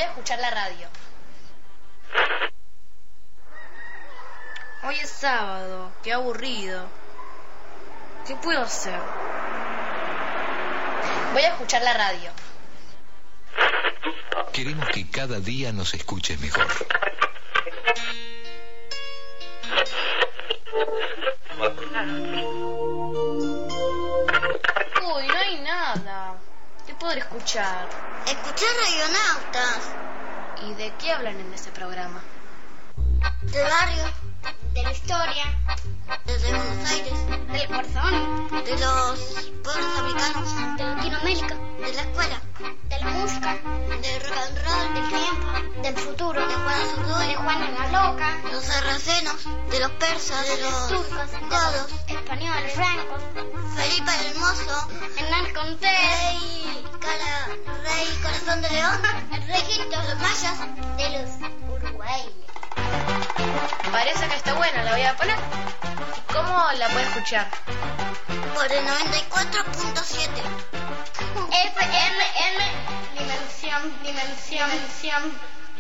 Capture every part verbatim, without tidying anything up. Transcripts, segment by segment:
Voy a escuchar la radio. Hoy es sábado, qué aburrido. ¿Qué puedo hacer? Voy a escuchar la radio. Queremos que cada día nos escuches mejor. Uy, no hay nada. ¿Qué podré escuchar? Escuchar Radionautas. ¿Y de qué hablan en ese programa? Del barrio, De la historia. desde Buenos Aires, Del corazón. de los pueblos africanos, De Latinoamérica. de la escuela, De la música. del rock and roll, Del tiempo. Del futuro. de Juan De Azurduy, Juana la Loca. de los sarracenos, de los persas, de los Turcos. godos, Españoles. Francos. Felipe el Hermoso, Hernán Cortés. Rey, cara, Rey Corazón de León, El Rey Egipto. los mayas, De los uruguayos. Parece que está buena, la voy a poner. ¿Cómo la puedo escuchar? por el noventa y cuatro punto siete. F M M. Dimensión. Dimensión. Dimensión.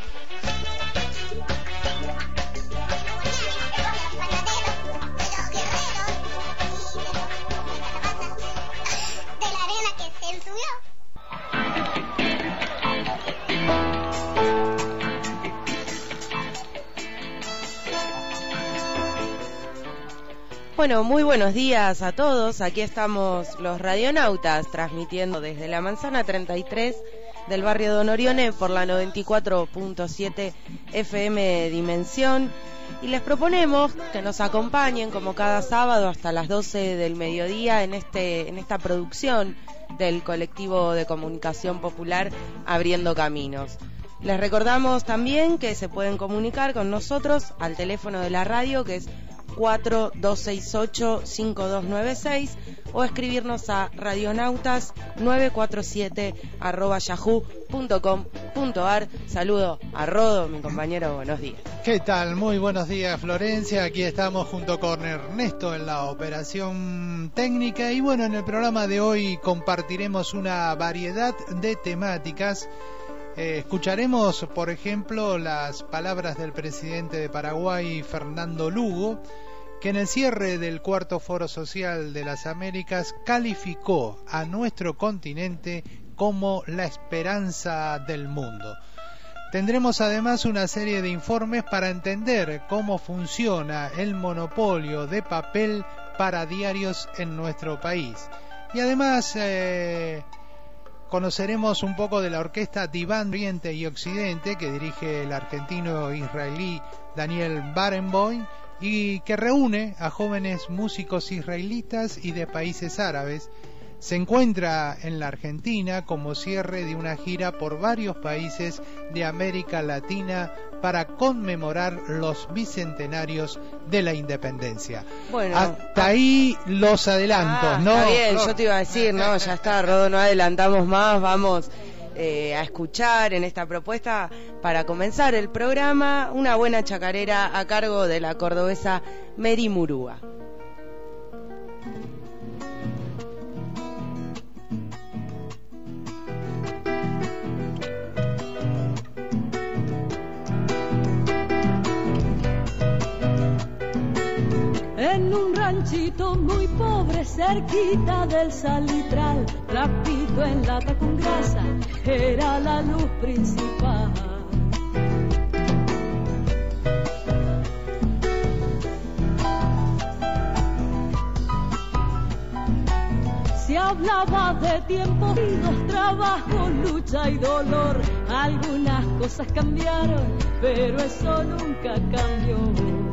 De la arena que se subió. Bueno, muy buenos días a todos. Aquí estamos los radionautas transmitiendo desde la Manzana treinta y tres del barrio Don Orione por la noventa y cuatro punto siete F M Dimensión. Y les proponemos que nos acompañen como cada sábado hasta las doce del mediodía en este en esta producción del colectivo de comunicación popular Abriendo Caminos. Les recordamos también que se pueden comunicar con nosotros al teléfono de la radio, que es cuatro dos seis ocho cinco dos nueve seis, o escribirnos a radionautas nueve cuatro siete arroba yahoo punto com punto ar. Saludo a Rodo, mi compañero, buenos días. ¿Qué tal? Muy buenos días, Florencia. Aquí estamos junto con Ernesto en la operación técnica. Y bueno, en el programa de hoy compartiremos una variedad de temáticas. Eh, escucharemos, por ejemplo, las palabras del presidente de Paraguay, Fernando Lugo, que en el cierre del cuarto Foro Social de las Américas calificó a nuestro continente como la esperanza del mundo. Tendremos además una serie de informes para entender cómo funciona el monopolio de papel para diarios en nuestro país. Y además eh, conoceremos un poco de la orquesta Diván Oriente y Occidente, que dirige el argentino israelí Daniel Barenboim, y que reúne a jóvenes músicos israelitas y de países árabes. Se encuentra en la Argentina como cierre de una gira por varios países de América Latina para conmemorar los bicentenarios de la independencia. Bueno, hasta ahí los adelantos, ah, ¿no? Está bien, yo te iba a decir, no, ya está, Rodo, no adelantamos más, vamos eh, a escuchar en esta propuesta para comenzar el programa una buena chacarera a cargo de la cordobesa Mary Murúa. En un ranchito muy pobre, cerquita del salitral, trapito en lata con grasa, era la luz principal. Se hablaba de tiempos vidos, trabajo, lucha y dolor. Algunas cosas cambiaron, pero eso nunca cambió.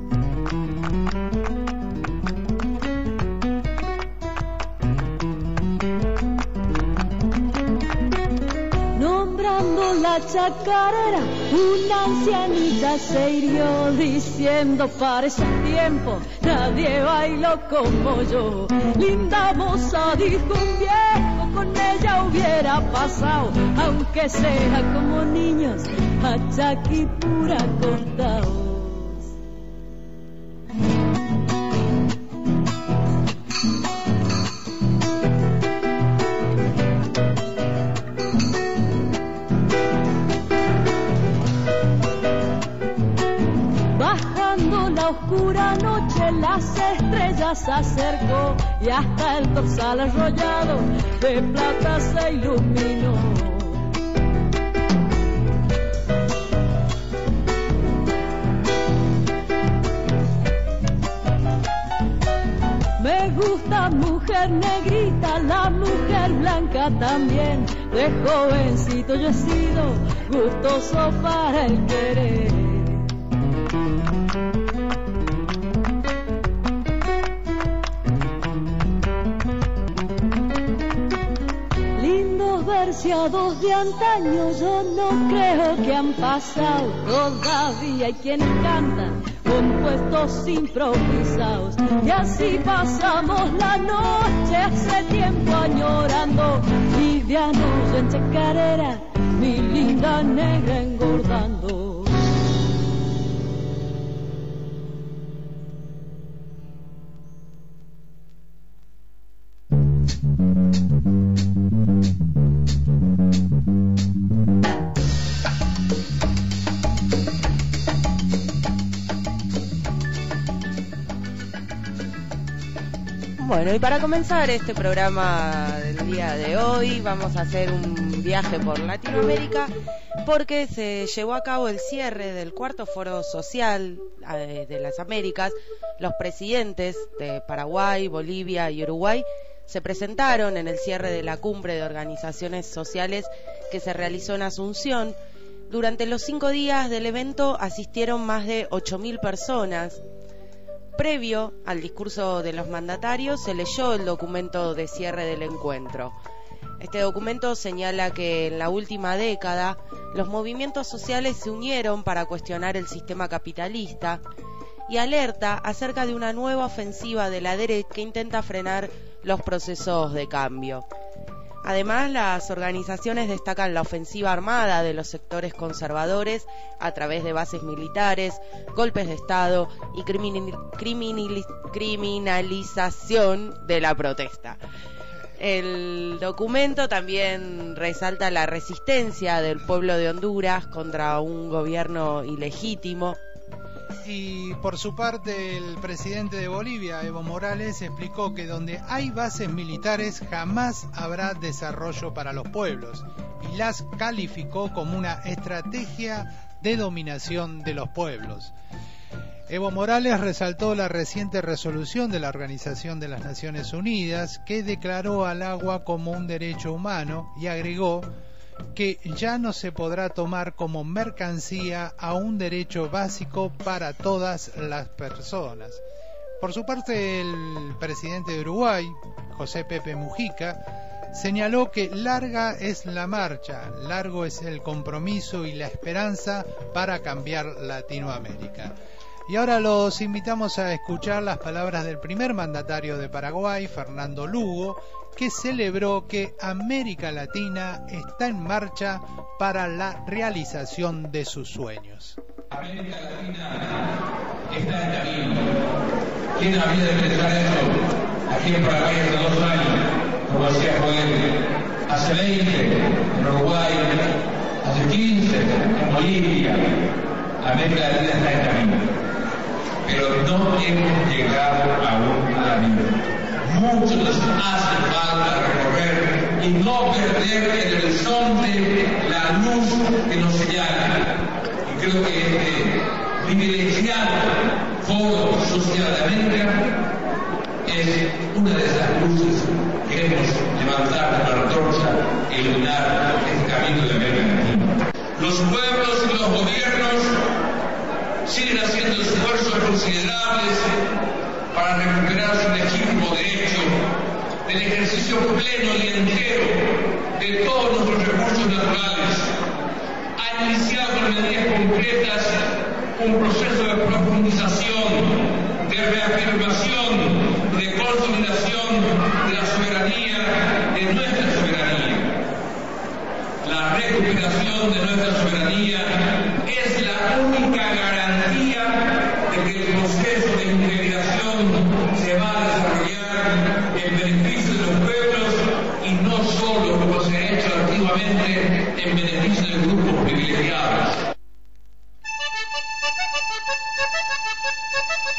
Nombrando la chacarera, una ancianita se hirió diciendo: para esos tiempos nadie bailó como yo. Linda moza, dijo un viejo, con ella hubiera pasado, aunque sea como niños, a Chaquipura cortados. oscura noche las estrellas acercó y hasta el dorsal arrollado de plata se iluminó. Me gusta mujer negrita, la mujer blanca también. De jovencito yo he sido gustoso para el querer. Lindos verseados de antaño yo no creo que han pasado. Todavía hay quienes cantan compuestos improvisados y así pasamos la noche hace tiempo añorando liviano en chacarera, mi linda negra engordando. Bueno, y para comenzar este programa del día de hoy vamos a hacer un viaje por Latinoamérica porque se llevó a cabo el cierre del cuarto foro social eh, de las Américas. Los presidentes de Paraguay, Bolivia y Uruguay se presentaron en el cierre de la cumbre de organizaciones sociales que se realizó en Asunción. Durante los cinco días del evento asistieron más de ocho mil personas. Previo al discurso de los mandatarios se leyó el documento de cierre del encuentro. Este documento señala que en la última década los movimientos sociales se unieron para cuestionar el sistema capitalista y alerta acerca de una nueva ofensiva de la derecha que intenta frenar los procesos de cambio. Además, las organizaciones destacan la ofensiva armada de los sectores conservadores a través de bases militares, golpes de Estado y criminal, criminal, criminalización de la protesta. El documento también resalta la resistencia del pueblo de Honduras contra un gobierno ilegítimo. Y por su parte el presidente de Bolivia, Evo Morales, explicó que donde hay bases militares jamás habrá desarrollo para los pueblos y las calificó como una estrategia de dominación de los pueblos. Evo Morales resaltó la reciente resolución de la Organización de las Naciones Unidas que declaró al agua como un derecho humano y agregó que ya no se podrá tomar como mercancía a un derecho básico para todas las personas. Por su parte, el presidente de Uruguay, José Pepe Mujica, señaló que larga es la marcha, largo es el compromiso y la esperanza para cambiar Latinoamérica. Y ahora los invitamos a escuchar las palabras del primer mandatario de Paraguay, Fernando Lugo, que celebró que América Latina está en marcha para la realización de sus sueños. América Latina está en camino. ¿Quién había de pensar eso? Aquí en Paraguay hace dos años, como decía Joel, hace veinte en Uruguay, hace quince en Bolivia. América Latina está en camino, pero no hemos llegado aún a la meta. Mucho nos hace falta recorrer y no perder en el horizonte la luz que nos señala. Y creo que este privilegiado Foro Social de América es una de esas luces que queremos levantar la antorcha e iluminar este camino de América Latina. Los pueblos y los gobiernos siguen haciendo esfuerzos considerables para recuperar su legítimo derecho del ejercicio pleno y entero de todos nuestros recursos naturales. Ha iniciado con medidas concretas un proceso de profundización, de reafirmación, de consolidación de la soberanía, de nuestra soberanía. La recuperación de nuestra soberanía es la única garantía de que el proceso de integración se va a desarrollar en beneficio de los pueblos y no solo, como se ha hecho antiguamente, en beneficio de grupos privilegiados.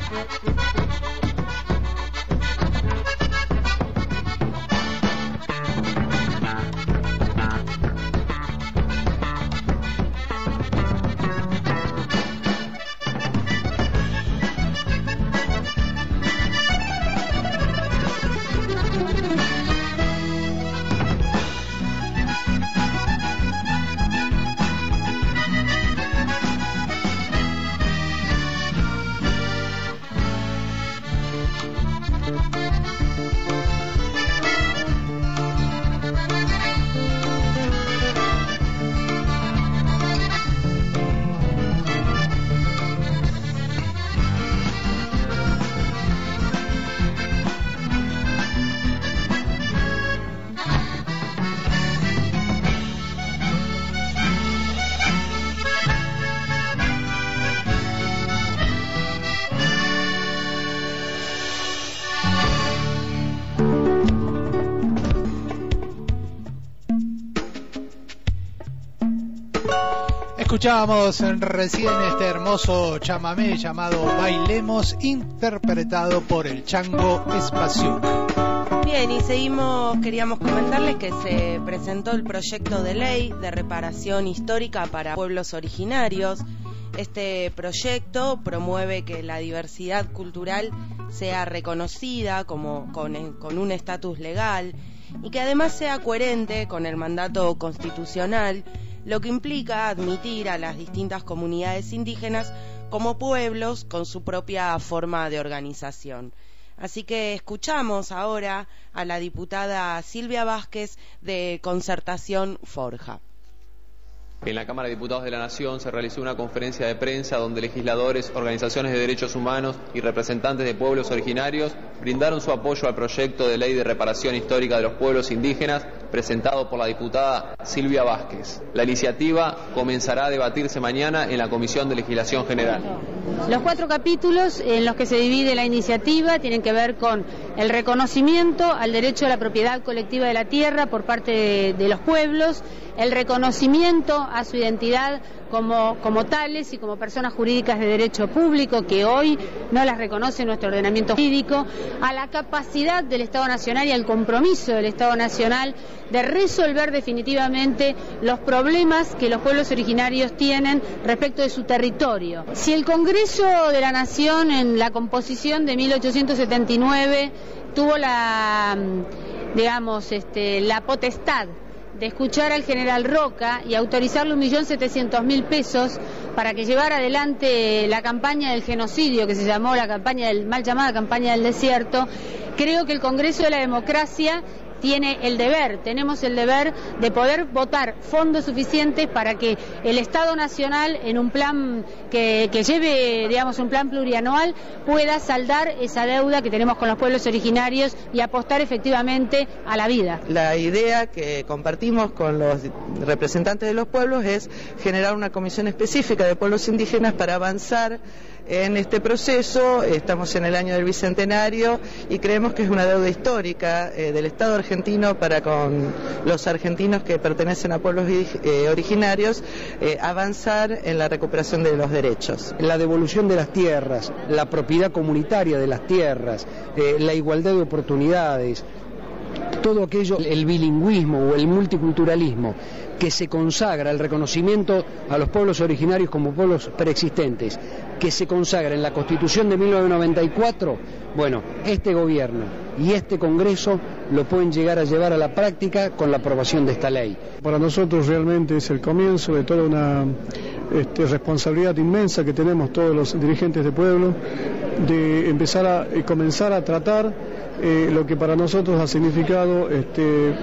Escuchábamos recién este hermoso chamamé llamado Bailemos, interpretado por el Chango Espaciuc. Bien, y seguimos, queríamos comentarles que se presentó el proyecto de ley de reparación histórica para pueblos originarios. Este proyecto promueve que la diversidad cultural sea reconocida como con, con un estatus legal y que además sea coherente con el mandato constitucional, lo que implica admitir a las distintas comunidades indígenas como pueblos con su propia forma de organización. Así que escuchamos ahora a la diputada Silvia Vázquez de Concertación Forja. En la Cámara de Diputados de la Nación se realizó una conferencia de prensa donde legisladores, organizaciones de derechos humanos y representantes de pueblos originarios brindaron su apoyo al proyecto de ley de reparación histórica de los pueblos indígenas presentado por la diputada Silvia Vázquez. La iniciativa comenzará a debatirse mañana en la Comisión de Legislación General. Los cuatro capítulos en los que se divide la iniciativa tienen que ver con el reconocimiento al derecho a la propiedad colectiva de la tierra por parte de, de los pueblos, el reconocimiento a su identidad como, como tales y como personas jurídicas de derecho público que hoy no las reconoce nuestro ordenamiento jurídico, a la capacidad del Estado Nacional y al compromiso del Estado Nacional de resolver definitivamente los problemas que los pueblos originarios tienen respecto de su territorio. Si el Congreso de la Nación en la composición de mil ochocientos setenta y nueve tuvo la, digamos, este, la potestad de escuchar al general Roca y autorizarle un millón setecientos mil pesos para que llevara adelante la campaña del genocidio, que se llamó la campaña del mal llamada campaña del desierto, creo que el Congreso de la Democracia tiene el deber, tenemos el deber de poder votar fondos suficientes para que el Estado Nacional, en un plan que, que lleve, digamos, un plan plurianual, pueda saldar esa deuda que tenemos con los pueblos originarios y apostar efectivamente a la vida. La idea que compartimos con los representantes de los pueblos es generar una comisión específica de pueblos indígenas para avanzar en este proceso. Estamos en el año del Bicentenario y creemos que es una deuda histórica eh, del Estado argentino para con los argentinos que pertenecen a pueblos eh, originarios eh, avanzar en la recuperación de los derechos. La devolución de las tierras, la propiedad comunitaria de las tierras, eh, la igualdad de oportunidades, todo aquello, el bilingüismo o el multiculturalismo que se consagra, el reconocimiento a los pueblos originarios como pueblos preexistentes, que se consagra en la Constitución de mil novecientos noventa y cuatro, bueno, este gobierno y este Congreso lo pueden llegar a llevar a la práctica con la aprobación de esta ley. Para nosotros realmente es el comienzo de toda una este, responsabilidad inmensa que tenemos todos los dirigentes de pueblo, de empezar a eh, comenzar a tratar Eh, lo que para nosotros ha significado este,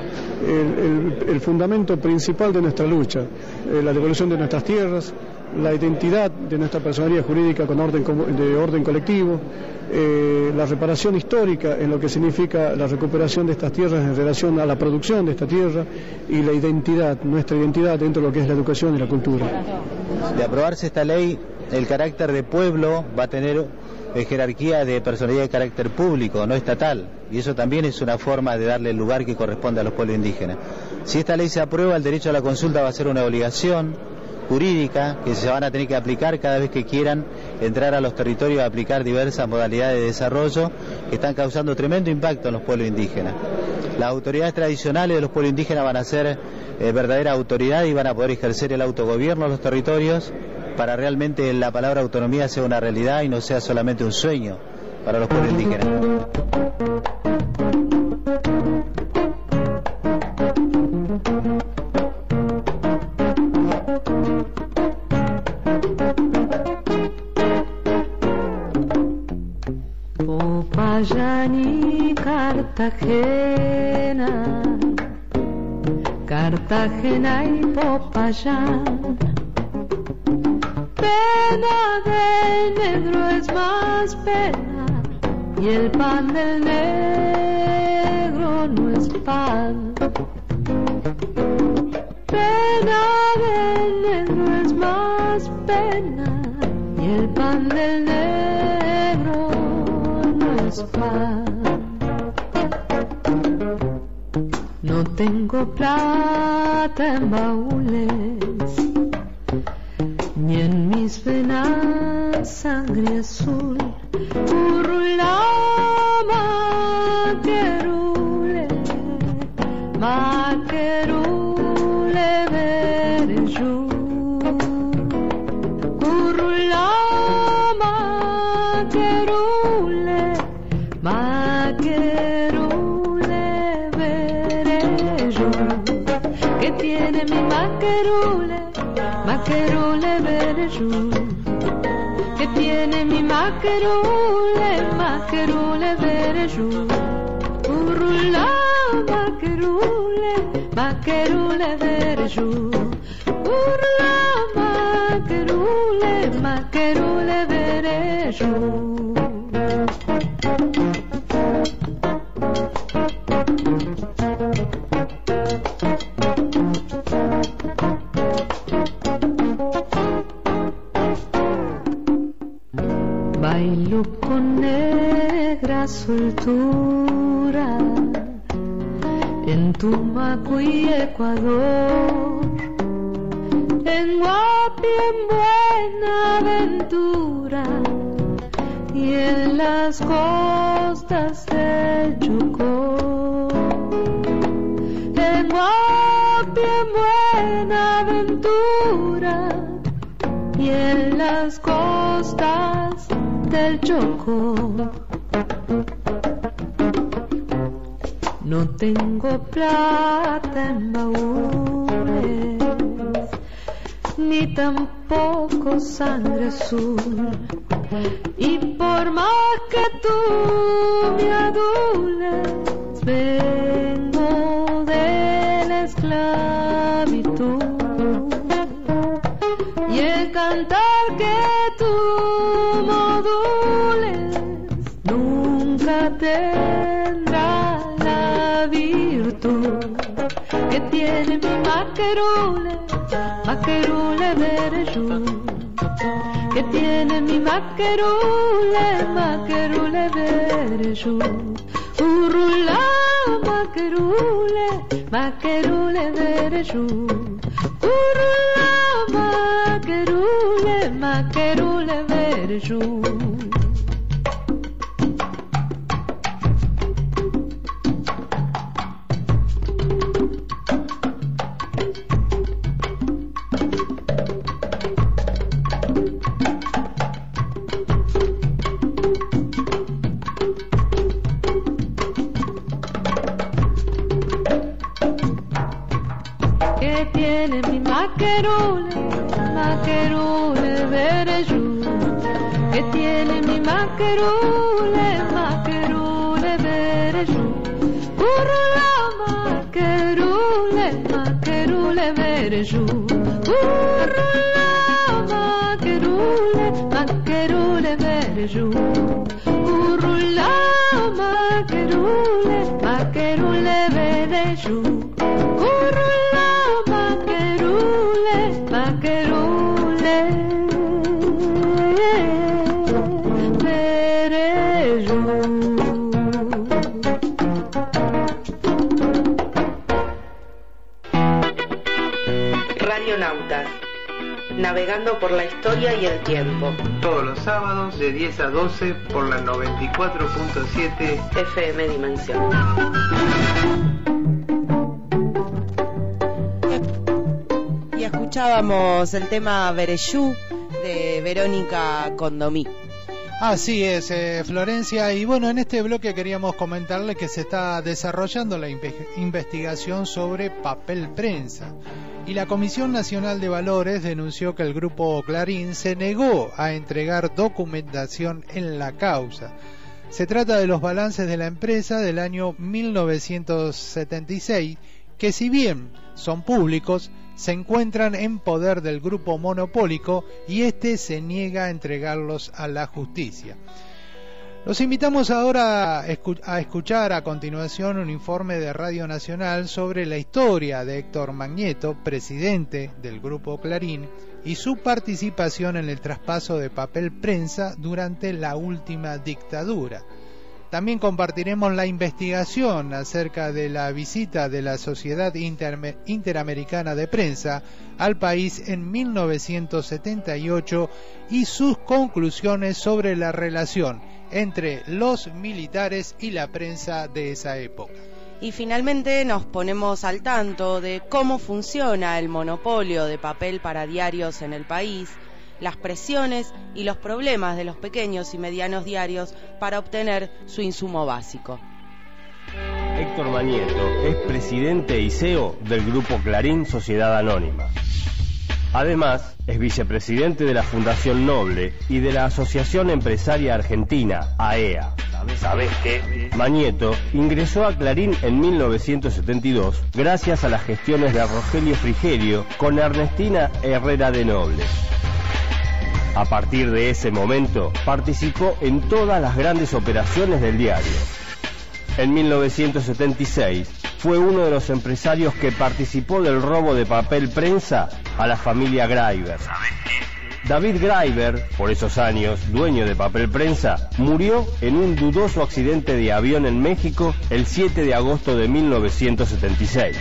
el, el, el fundamento principal de nuestra lucha, eh, la devolución de nuestras tierras, la identidad de nuestra personería jurídica con orden de orden colectivo, eh, la reparación histórica en lo que significa la recuperación de estas tierras en relación a la producción de esta tierra y la identidad, nuestra identidad dentro de lo que es la educación y la cultura. De aprobarse esta ley, el carácter de pueblo va a tener de jerarquía de personalidad de carácter público, no estatal, y eso también es una forma de darle el lugar que corresponde a los pueblos indígenas. Si esta ley se aprueba, el derecho a la consulta va a ser una obligación, jurídica que se van a tener que aplicar cada vez que quieran entrar a los territorios a aplicar diversas modalidades de desarrollo que están causando tremendo impacto en los pueblos indígenas. Las autoridades tradicionales de los pueblos indígenas van a ser eh, verdadera autoridad y van a poder ejercer el autogobierno en los territorios para realmente la palabra autonomía sea una realidad y no sea solamente un sueño para los pueblos indígenas. Popayán, Cartagena, Cartagena y Popayán. Pena del negro es más pena y el pan del negro no es pan. Pena del negro es más pena y el pan del negro no es pan. No tengo plata en baúles, ni en mis venas sangre azul. Urulama querule, ma querule vereju. Urulama querule, ma querule vereju. ¿Qué tiene mi maquerule? Maquerule vereju, que tiene mi maquerule, maquerule vereju. Urula, maquerule, maquerule vereju. Urula, maquerule, maquerule vereju. Bailo con negra soltura en Tumaco y Ecuador, en Guapi, en Buenaventura y en las costas del Chocó. En Guapi, en Buenaventura y en las costas del Chocó. No tengo plata en baúles, ni tampoco sangre azul. Y por más que tú me adules, vengo de la esclavitud. Y el cantar que tú modules nunca tendrá la virtud que tiene mi maquerule, maquerule vereju. Que tiene mi maquerule, maquerule vereju. Urula, maquerule, maquerule vereju. Urula, maquerule, maquerule vereju. Que tiene mi maquerule, maquerule vereju. Que tiene mi maquerule, maquerule vereju. Urula, maquerule, maquerule vereju. Urula, maquerule, maquerule vereju. Urula, maquerule, maquerule vereju. Urula, maquerule, maquerule vereju. Radionautas, navegando por la historia y el tiempo. Todos los sábados de diez a doce por la noventa y cuatro punto siete F M Dimensión. Y escuchábamos el tema Bereyú de Verónica Condomí. Así es, eh, Florencia, y bueno, en este bloque queríamos comentarle que se está desarrollando la investigación sobre papel prensa, y la Comisión Nacional de Valores denunció que el Grupo Clarín se negó a entregar documentación en la causa. Se trata de los balances de la empresa del año mil novecientos setenta y seis, que si bien son públicos, se encuentran en poder del grupo monopólico y este se niega a entregarlos a la justicia. Los invitamos ahora a escuchar a continuación un informe de Radio Nacional sobre la historia de Héctor Magneto, presidente del grupo Clarín, y su participación en el traspaso de papel prensa durante la última dictadura. También compartiremos la investigación acerca de la visita de la Sociedad Inter- Interamericana de Prensa al país en mil novecientos setenta y ocho y sus conclusiones sobre la relación entre los militares y la prensa de esa época. Y finalmente nos ponemos al tanto de cómo funciona el monopolio de papel para diarios en el país, las presiones y los problemas de los pequeños y medianos diarios para obtener su insumo básico. Héctor Magneto es presidente y C E O del Grupo Clarín Sociedad Anónima. Además, es vicepresidente de la Fundación Noble y de la Asociación Empresaria Argentina, A E A. ¿Sabés qué? Magneto ingresó a Clarín en mil novecientos setenta y dos gracias a las gestiones de Rogelio Frigerio con Ernestina Herrera de Noble. A partir de ese momento, participó en todas las grandes operaciones del diario. En mil novecientos setenta y seis, fue uno de los empresarios que participó del robo de papel prensa a la familia Greiber. David Greiber, por esos años dueño de papel prensa, murió en un dudoso accidente de avión en México el siete de agosto de mil novecientos setenta y seis.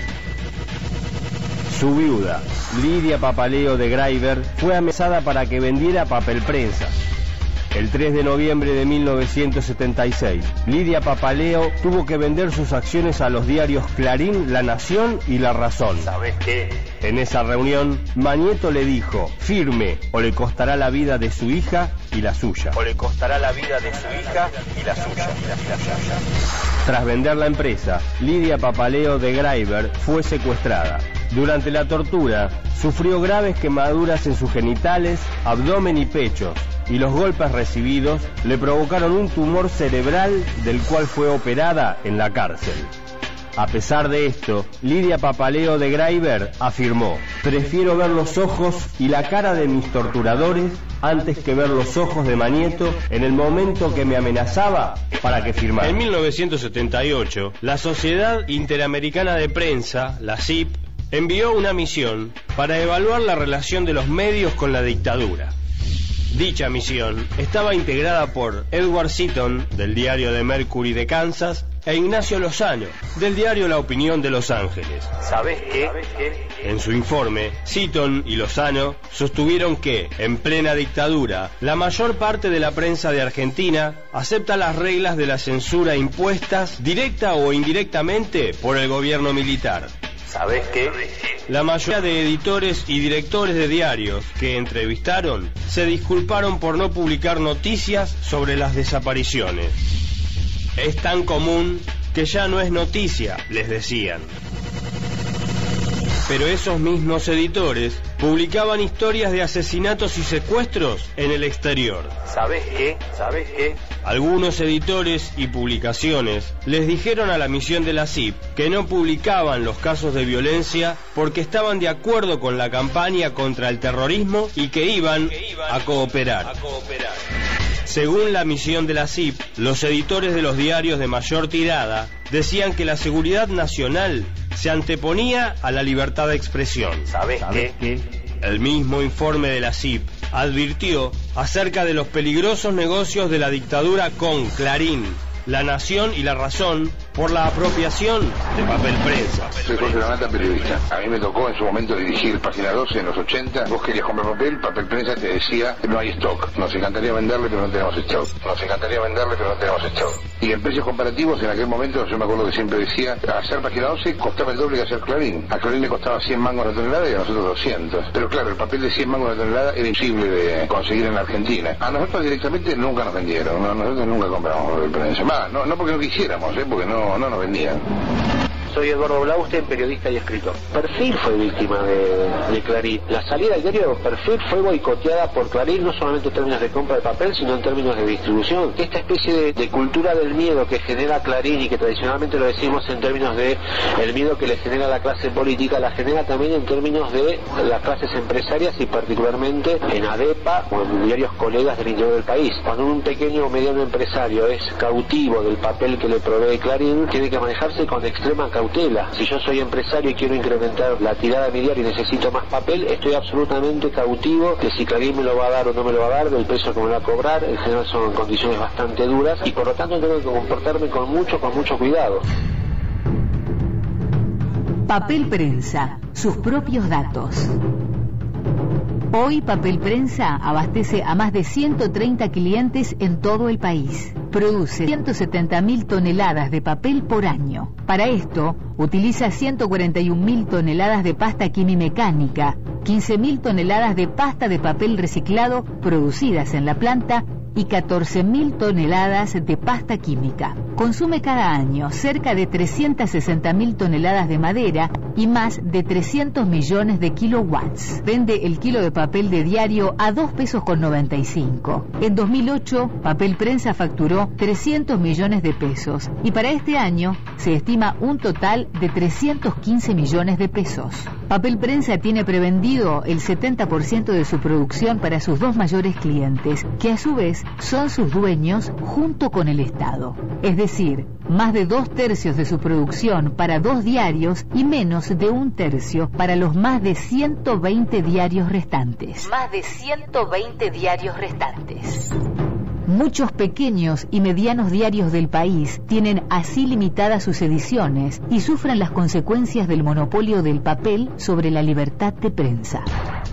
Su viuda, Lidia Papaleo de Greiber, fue amenazada para que vendiera papel prensa. El tres de noviembre de mil novecientos setenta y seis, Lidia Papaleo tuvo que vender sus acciones a los diarios Clarín, La Nación y La Razón. ¿Sabés qué? En esa reunión, Magneto le dijo, firme o le costará la vida de su hija y la suya. O le costará la vida de su hija y la suya. Tras vender la empresa, Lidia Papaleo de Greiber fue secuestrada. Durante la tortura, sufrió graves quemaduras en sus genitales, abdomen y pecho, y los golpes recibidos le provocaron un tumor cerebral del cual fue operada en la cárcel. A pesar de esto, Lidia Papaleo de Greiber afirmó, prefiero ver los ojos y la cara de mis torturadores antes que ver los ojos de Magneto en el momento que me amenazaba para que firmara. En mil novecientos setenta y ocho, la Sociedad Interamericana de Prensa, la S I P, envió una misión para evaluar la relación de los medios con la dictadura. Dicha misión estaba integrada por Edward Seaton, del diario The Mercury de Kansas, e Ignacio Lozano, del diario La Opinión de Los Ángeles. ¿Sabés qué? En su informe, Seaton y Lozano sostuvieron que, en plena dictadura, la mayor parte de la prensa de Argentina acepta las reglas de la censura impuestas, directa o indirectamente, por el gobierno militar. ¿Sabés qué? La mayoría de editores y directores de diarios que entrevistaron se disculparon por no publicar noticias sobre las desapariciones. Es tan común que ya no es noticia, les decían. Pero esos mismos editores publicaban historias de asesinatos y secuestros en el exterior. ¿Sabés qué? ¿Sabés qué? Algunos editores y publicaciones les dijeron a la misión de la S I P que no publicaban los casos de violencia porque estaban de acuerdo con la campaña contra el terrorismo y que iban a cooperar. Según la misión de la S I P, los editores de los diarios de mayor tirada decían que la seguridad nacional se anteponía a la libertad de expresión. ¿Sabés qué? El mismo informe de la S I P advirtió acerca de los peligrosos negocios de la dictadura con Clarín, La Nación y La Razón por la apropiación de papel prensa. Soy Jorge Lanata, periodista. A mí me tocó en su momento dirigir Página doce en los ochenta. Vos querías comprar papel, papel prensa te decía no hay stock. Nos encantaría venderle, pero no tenemos stock. Nos encantaría venderle, pero no tenemos stock. Y en precios comparativos, en aquel momento, yo me acuerdo que siempre decía, hacer Página doce costaba el doble que hacer Clarín. A Clarín le costaba cien mangos la tonelada y a nosotros doscientos. Pero claro, el papel de cien mangos la tonelada era imposible de conseguir en la Argentina. A nosotros directamente nunca nos vendieron. No, nosotros nunca compramos papel prensa. Más, no, no porque no quisiéramos, ¿eh? Porque no, no nos vendían. Soy Eduardo Blaustein, periodista y escritor. Perfil fue víctima de, de Clarín. La salida del diario Perfil fue boicoteada por Clarín, no solamente en términos de compra de papel, sino en términos de distribución. Esta especie de, de cultura del miedo que genera Clarín y que tradicionalmente lo decimos en términos de el miedo que le genera a la clase política, la genera también en términos de las clases empresarias y particularmente en ADEPA o en diarios colegas del interior del país. Cuando un pequeño o mediano empresario es cautivo del papel que le provee Clarín, tiene que manejarse con extrema cautela. Si yo soy empresario y quiero incrementar la tirada de mi diario y necesito más papel, estoy absolutamente cautivo de si Clarín me lo va a dar o no me lo va a dar, del precio que me va a cobrar. En general son condiciones bastante duras y por lo tanto tengo que comportarme con mucho, con mucho cuidado. Papel Prensa, sus propios datos. Hoy Papel Prensa abastece a más de ciento treinta clientes en todo el país. Produce ciento setenta mil toneladas de papel por año. Para esto, utiliza ciento cuarenta y un mil toneladas de pasta quimimecánica, quince mil toneladas de pasta de papel reciclado producidas en la planta y catorce mil toneladas de pasta química. Consume cada año cerca de trescientas sesenta mil toneladas de madera y más de trescientos millones de kilowatts. Vende el kilo de papel de diario a dos pesos con noventa y cinco. En dos mil ocho, Papel Prensa facturó trescientos millones de pesos y para este año se estima un total de trescientos quince millones de pesos. Papel Prensa tiene prevendido el setenta por ciento de su producción para sus dos mayores clientes, que a su vez son sus dueños junto con el Estado. Es decir, más de dos tercios de su producción para dos diarios y menos de un tercio para los más de ciento veinte diarios restantes. Más de ciento veinte diarios restantes. Muchos pequeños y medianos diarios del país tienen así limitadas sus ediciones y sufren las consecuencias del monopolio del papel sobre la libertad de prensa.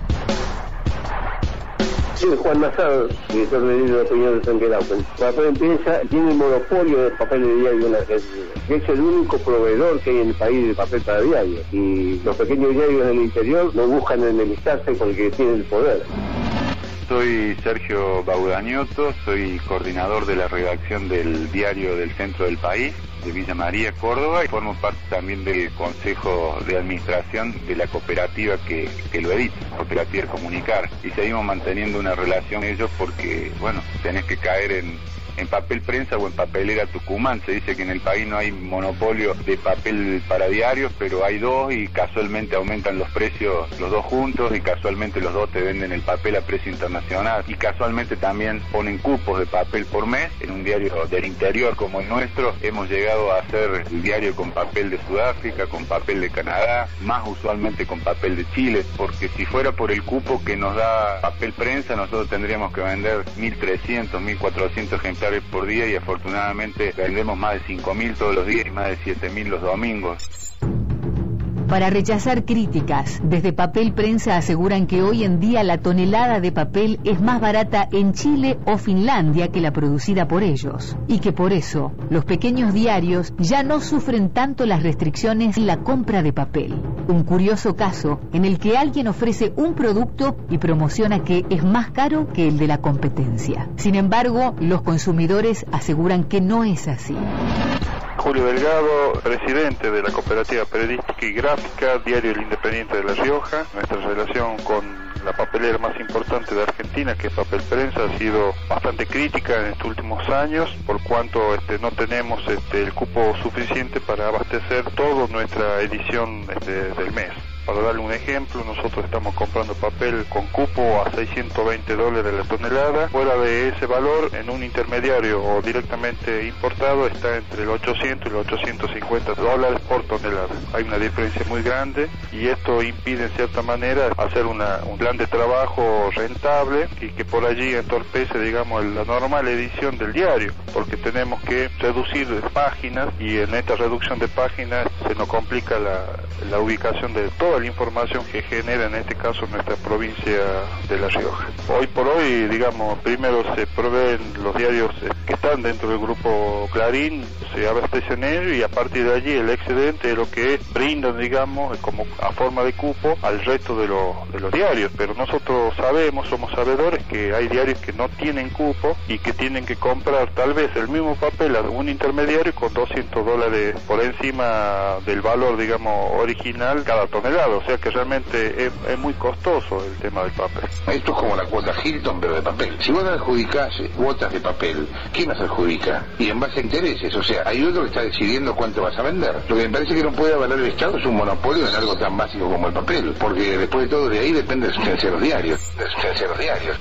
Soy Juan Mazar, director de diario de opinión de San Quilauquen. Papel Prensa tiene el monopolio del papel de diario en la Argentina. Es el único proveedor que hay en el país de papel para diario. Y los pequeños diarios del interior no buscan enemistarse con el que tiene el poder. Soy Sergio Baudañoto, soy coordinador de la redacción del diario del centro del país, de Villa María, Córdoba, y formo parte también del consejo de administración de la cooperativa que, que lo edita, Cooperativa Comunicar, y seguimos manteniendo una relación con ellos porque, bueno, tenés que caer en, en Papel Prensa o en Papelera Tucumán. Se dice que en el país no hay monopolio de papel para diarios, pero hay dos y casualmente aumentan los precios los dos juntos y casualmente los dos te venden el papel a precio internacional y casualmente también ponen cupos de papel por mes. En un diario del interior como el nuestro hemos llegado a hacer el diario con papel de Sudáfrica, con papel de Canadá, más usualmente con papel de Chile, porque si fuera por el cupo que nos da Papel Prensa nosotros tendríamos que vender mil trescientos, mil cuatrocientos ejemplares por día y afortunadamente vendemos más de cinco mil todos los días y más de siete mil los domingos. Para rechazar críticas, desde Papel Prensa aseguran que hoy en día la tonelada de papel es más barata en Chile o Finlandia que la producida por ellos, y que por eso los pequeños diarios ya no sufren tanto las restricciones en la compra de papel. Un curioso caso en el que alguien ofrece un producto y promociona que es más caro que el de la competencia. Sin embargo, los consumidores aseguran que no es así. Julio Delgado, presidente de la Cooperativa Periodística y Gráfica, Diario El Independiente de La Rioja. Nuestra relación con la papelera más importante de Argentina, que es Papel Prensa, ha sido bastante crítica en estos últimos años, por cuanto este, no tenemos este, el cupo suficiente para abastecer toda nuestra edición este, del mes. Para darle un ejemplo, nosotros estamos comprando papel con cupo a seiscientos veinte dólares la tonelada. Fuera de ese valor, en un intermediario o directamente importado, está entre los ochocientos y los ochocientos cincuenta dólares por tonelada. Hay una diferencia muy grande y esto impide en cierta manera hacer una, un plan de trabajo rentable y que por allí entorpece, digamos, la normal edición del diario, porque tenemos que reducir páginas y en esta reducción de páginas se nos complica la, la ubicación de toda la información que genera en este caso nuestra provincia de La Rioja. Hoy por hoy, digamos, primero se proveen los diarios que están dentro del grupo Clarín, se abastecen ellos y a partir de allí el excedente es lo que brindan, digamos, como a forma de cupo al resto de, los, de los diarios. Pero nosotros sabemos, somos sabedores que hay diarios que no tienen cupo y que tienen que comprar tal vez el mismo papel a un intermediario con doscientos dólares por encima del valor, digamos, original cada tonelada. O sea que realmente es, es muy costoso el tema del papel. Esto es como la cuota Hilton, pero de papel. Si vos adjudicás cuotas de papel, ¿quién las adjudica? Y en base a intereses, o sea, hay otro que está decidiendo cuánto vas a vender. Lo que me parece que no puede avalar el Estado es un monopolio en algo tan básico como el papel, porque después de todo de ahí depende de la subsistencia de los diarios. De la subsistencia de los diarios.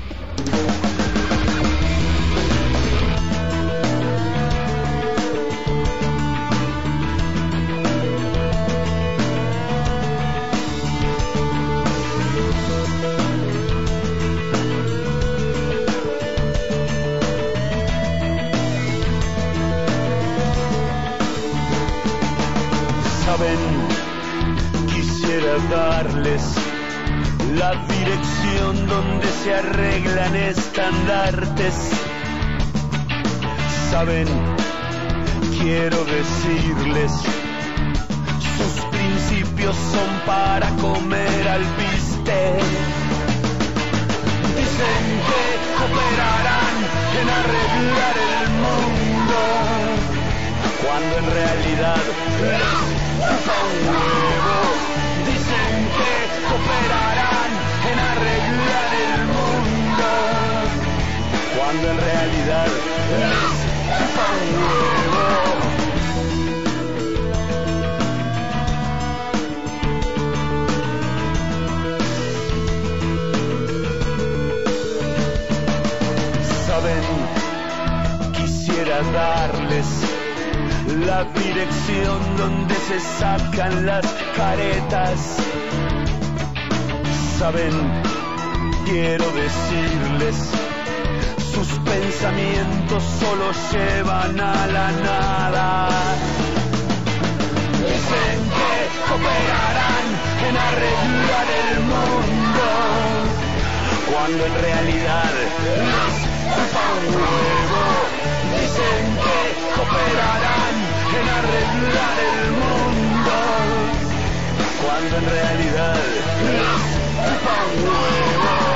Quisiera darles la dirección donde se arreglan estandartes. Saben, quiero decirles, sus principios son para comer alpiste. Dicen que cooperarán en arreglar el mundo, cuando en realidad les chupa un huevo. Dicen que cooperarán en arreglar el mundo, cuando en realidad les chupa un huevo. Saben, quisiera darles la dirección donde se sacan las caretas. Saben, quiero decirles, sus pensamientos solo llevan a la nada. Dicen que cooperarán en arreglar el mundo, cuando en realidad les chupa un huevo. Dicen que cooperarán en arreglar el mundo, cuando en realidad les chupa un huevo.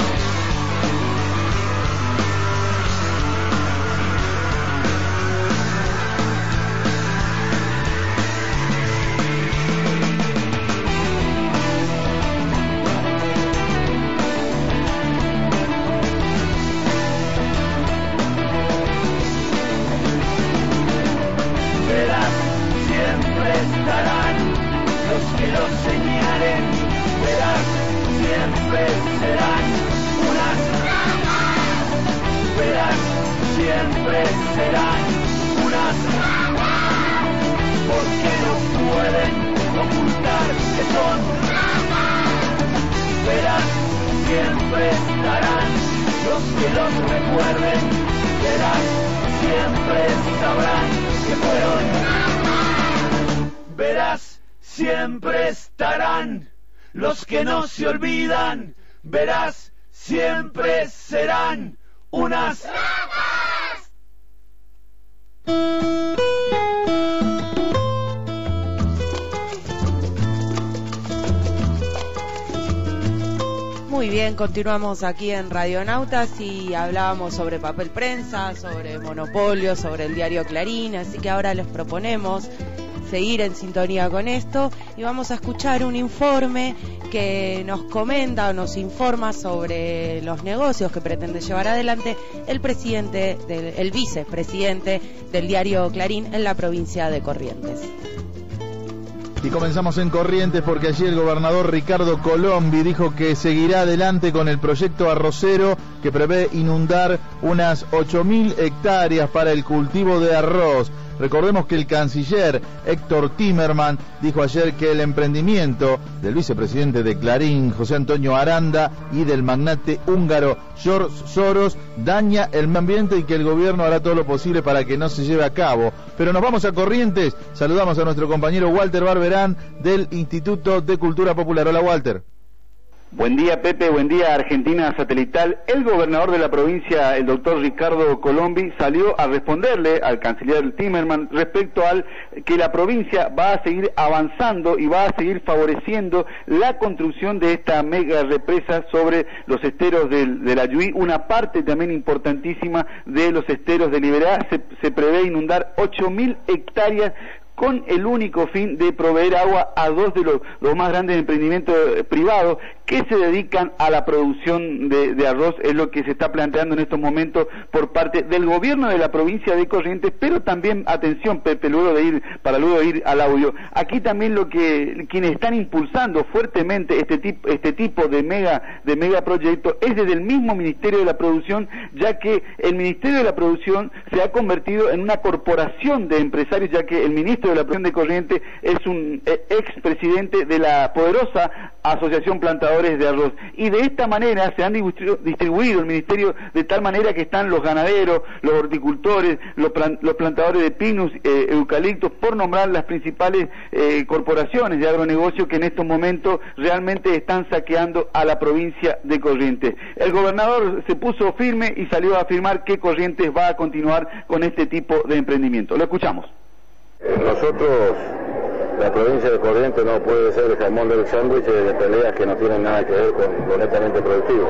Estarán los que los señalen, verás, siempre serán unas ramas. Verás, siempre serán unas ramas, porque no pueden ocultar que son ramas. Verás, siempre estarán los que los recuerden, verás, siempre sabrán que fueron ramas. Verás, siempre estarán los que no se olvidan. Verás, siempre serán unas ratas. Muy bien, continuamos aquí en Radionautas y hablábamos sobre papel prensa, sobre monopolio, sobre el diario Clarín, así que ahora les proponemos seguir en sintonía con esto y vamos a escuchar un informe que nos comenta o nos informa sobre los negocios que pretende llevar adelante el presidente, del, el vicepresidente del diario Clarín en la provincia de Corrientes. Y comenzamos en Corrientes porque allí el gobernador Ricardo Colombi dijo que seguirá adelante con el proyecto arrocero que prevé inundar unas ocho mil hectáreas para el cultivo de arroz. Recordemos que el canciller Héctor Timerman dijo ayer que el emprendimiento del vicepresidente de Clarín, José Antonio Aranda, y del magnate húngaro George Soros daña el medio ambiente y que el gobierno hará todo lo posible para que no se lleve a cabo. Pero nos vamos a Corrientes, saludamos a nuestro compañero Walter Barberán del Instituto de Cultura Popular. Hola, Walter. Buen día, Pepe, buen día, Argentina Satelital. El gobernador de la provincia, el doctor Ricardo Colombi, salió a responderle al canciller Timerman respecto al que la provincia va a seguir avanzando y va a seguir favoreciendo la construcción de esta mega represa sobre los esteros del, del Ayuí, una parte también importantísima de los esteros de Liberá. Se, se prevé inundar ocho mil hectáreas con el único fin de proveer agua a dos de los, los más grandes emprendimientos privados que se dedican a la producción de, de arroz. Es lo que se está planteando en estos momentos por parte del gobierno de la provincia de Corrientes, pero también, atención, Pepe, luego de ir, para luego de ir al audio, aquí también lo que, quienes están impulsando fuertemente este tipo, este tipo de mega, de mega proyecto es desde el mismo Ministerio de la Producción, ya que el Ministerio de la Producción se ha convertido en una corporación de empresarios, ya que el ministro de la Producción de Corrientes es un expresidente de la poderosa Asociación Plantadores de Arroz, y de esta manera se han distribuido el ministerio de tal manera que están los ganaderos, los horticultores, los, plan, los plantadores de pinus, eh, eucaliptos, por nombrar las principales eh, corporaciones de agronegocio que en estos momentos realmente están saqueando a la provincia de Corrientes. El gobernador se puso firme y salió a afirmar que Corrientes va a continuar con este tipo de emprendimiento. Lo escuchamos. Nosotros, la provincia de Corrientes no puede ser el jamón del sándwich de peleas que no tienen nada que ver con lo netamente productivo.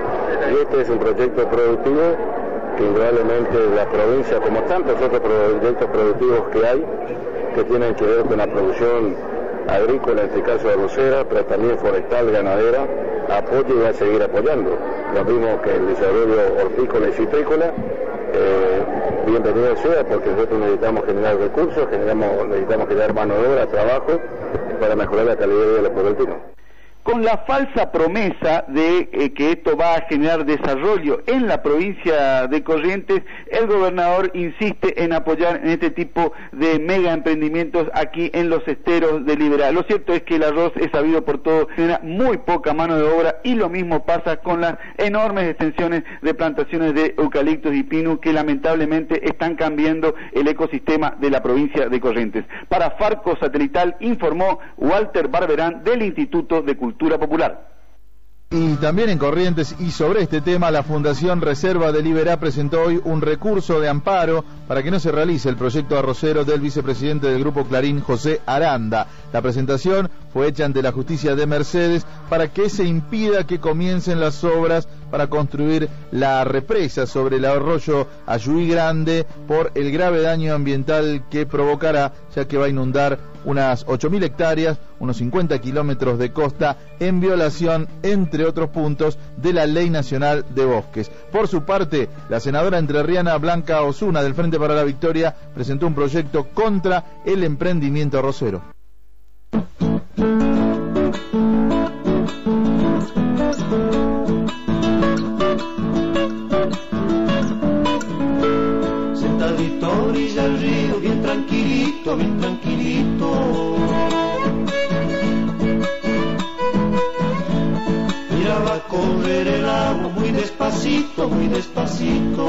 Y este es un proyecto productivo que indudablemente la provincia, como tantos otros proyectos productivos que hay, que tienen que ver con la producción agrícola, en este caso arrocera, pero también forestal, ganadera, apoya y va a seguir apoyando. Lo mismo que el desarrollo hortícola y citrícola. Eh, bienvenido sea, porque nosotros necesitamos generar recursos, generamos, necesitamos generar mano de obra, trabajo, para mejorar la calidad de vida de los correntinos. Con la falsa promesa de eh, que esto va a generar desarrollo en la provincia de Corrientes, el gobernador insiste en apoyar en este tipo de mega emprendimientos aquí en los esteros de Liberá. Lo cierto es que el arroz es sabido por todos, genera muy poca mano de obra, y lo mismo pasa con las enormes extensiones de plantaciones de eucaliptos y pino que lamentablemente están cambiando el ecosistema de la provincia de Corrientes. Para Farco Satelital informó Walter Barberán del Instituto de Cultura Popular. Y también en Corrientes, y sobre este tema, la Fundación Reserva de Liberá presentó hoy un recurso de amparo para que no se realice el proyecto arrocero del vicepresidente del Grupo Clarín, José Aranda. La presentación fue hecha ante la justicia de Mercedes para que se impida que comiencen las obras para construir la represa sobre el arroyo Ayuí Grande por el grave daño ambiental que provocará, ya que va a inundar unas ocho mil hectáreas, unos cincuenta kilómetros de costa, en violación, entre otros puntos, de la Ley Nacional de Bosques. Por su parte, la senadora entrerriana Blanca Osuna, del Frente para la Victoria, presentó un proyecto contra el emprendimiento arrocero. Sentadito a orilla del río, bien tranquilito, bien tranquilito. Miraba correr el agua muy despacito, muy despacito.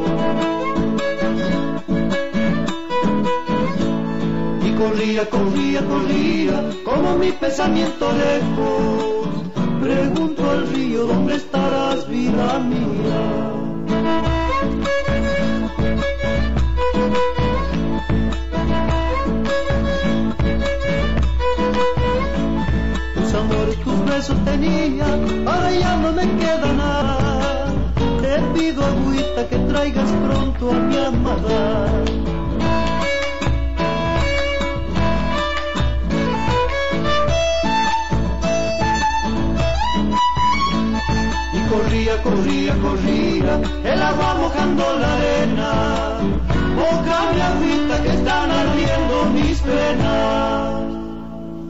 Y corría, corría, corría, como mi pensamiento lejos. Pregunto al río, ¿dónde estarás, vida mía? Tus amores, tus besos tenía, ahora ya no me queda nada. Te pido, agüita, que traigas pronto a mi amada. Corría, corría, corría, el agua mojando la arena. Moja mi agüita que están ardiendo mis penas.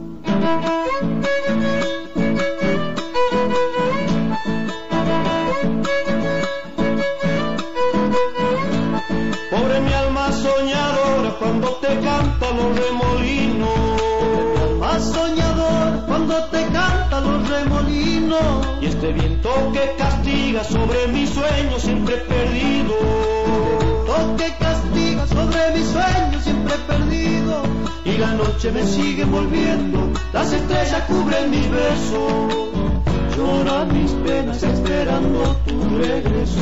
Pobre mi alma soñadora cuando te canta los remolinos. Más soñador cuando te canta los remolinos. Y este viento que castiga sobre mi sueño siempre perdido. Viento que castiga sobre mi sueño siempre perdido. Y la noche me sigue envolviendo, las estrellas cubren mis versos. Lloran mis penas esperando tu regreso.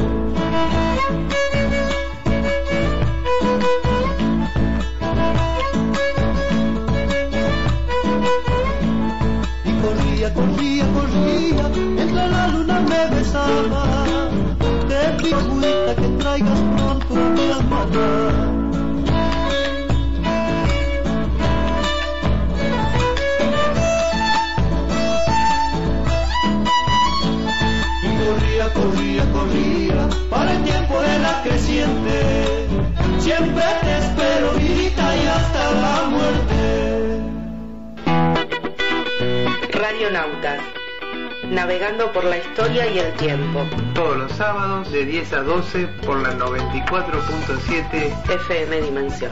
Corría, corría, corría, mientras la luna me besaba. Te pido, agüita, que traigas pronto mi almohada. Y corría, corría, corría, para el tiempo de la creciente. Siempre te espero, vidita, y hasta la muerte. Radionautas, navegando por la historia y el tiempo. Todos los sábados de diez a doce por la noventa y cuatro punto siete F M Dimensión.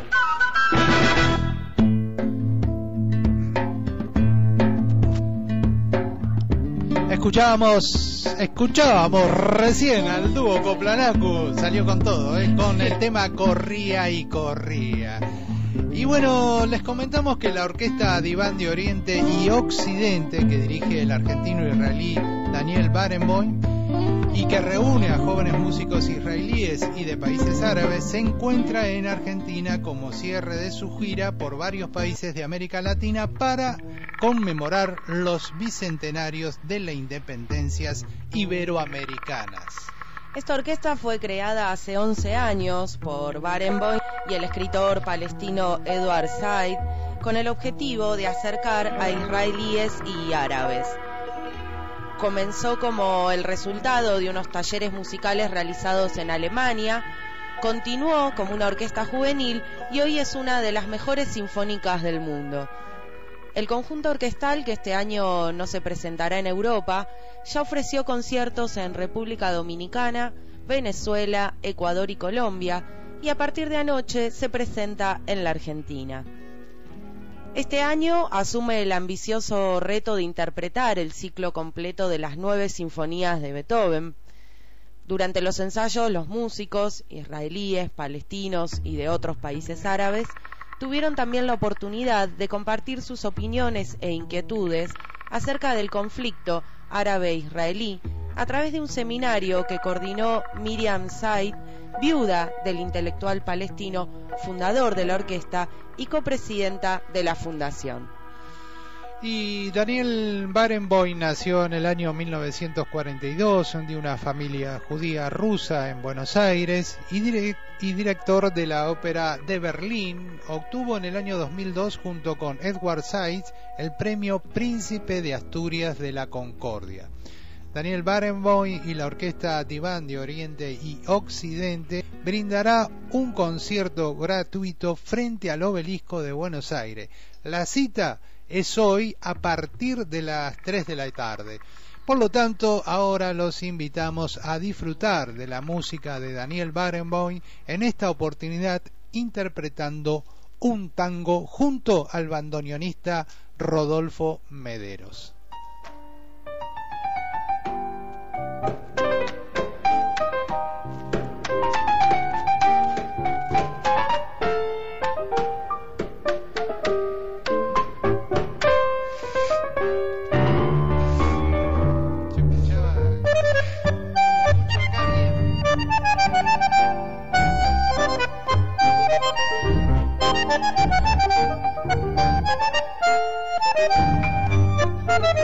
Escuchábamos, escuchábamos recién al dúo Coplanacu, salió con todo, ¿eh? Con el tema Corría y Corría. Y bueno, les comentamos que la orquesta Diván de Oriente y Occidente, que dirige el argentino israelí Daniel Barenboim, y que reúne a jóvenes músicos israelíes y de países árabes, se encuentra en Argentina como cierre de su gira por varios países de América Latina para conmemorar los bicentenarios de las independencias iberoamericanas. Esta orquesta fue creada hace once años por Barenboim y el escritor palestino Edward Said, con el objetivo de acercar a israelíes y árabes. Comenzó como el resultado de unos talleres musicales realizados en Alemania, continuó como una orquesta juvenil y hoy es una de las mejores sinfónicas del mundo. El conjunto orquestal, que este año no se presentará en Europa, ya ofreció conciertos en República Dominicana, Venezuela, Ecuador y Colombia, y a partir de anoche se presenta en la Argentina. Este año asume el ambicioso reto de interpretar el ciclo completo de las nueve sinfonías de Beethoven. Durante los ensayos, los músicos israelíes, palestinos y de otros países árabes tuvieron también la oportunidad de compartir sus opiniones e inquietudes acerca del conflicto árabe-israelí a través de un seminario que coordinó Miriam Said, viuda del intelectual palestino, fundador de la orquesta y copresidenta de la fundación. Y Daniel Barenboim nació en el año mil novecientos cuarenta y dos de una familia judía rusa en Buenos Aires y, direct, y director de la Ópera de Berlín. Obtuvo en el año dos mil dos junto con Edward Said el premio Príncipe de Asturias de la Concordia. Daniel Barenboim y la orquesta Diván de Oriente y Occidente brindará un concierto gratuito frente al Obelisco de Buenos Aires. La cita es hoy a partir de las tres de la tarde. Por lo tanto, ahora los invitamos a disfrutar de la música de Daniel Barenboim, en esta oportunidad interpretando un tango junto al bandoneonista Rodolfo Mederos. Thank you.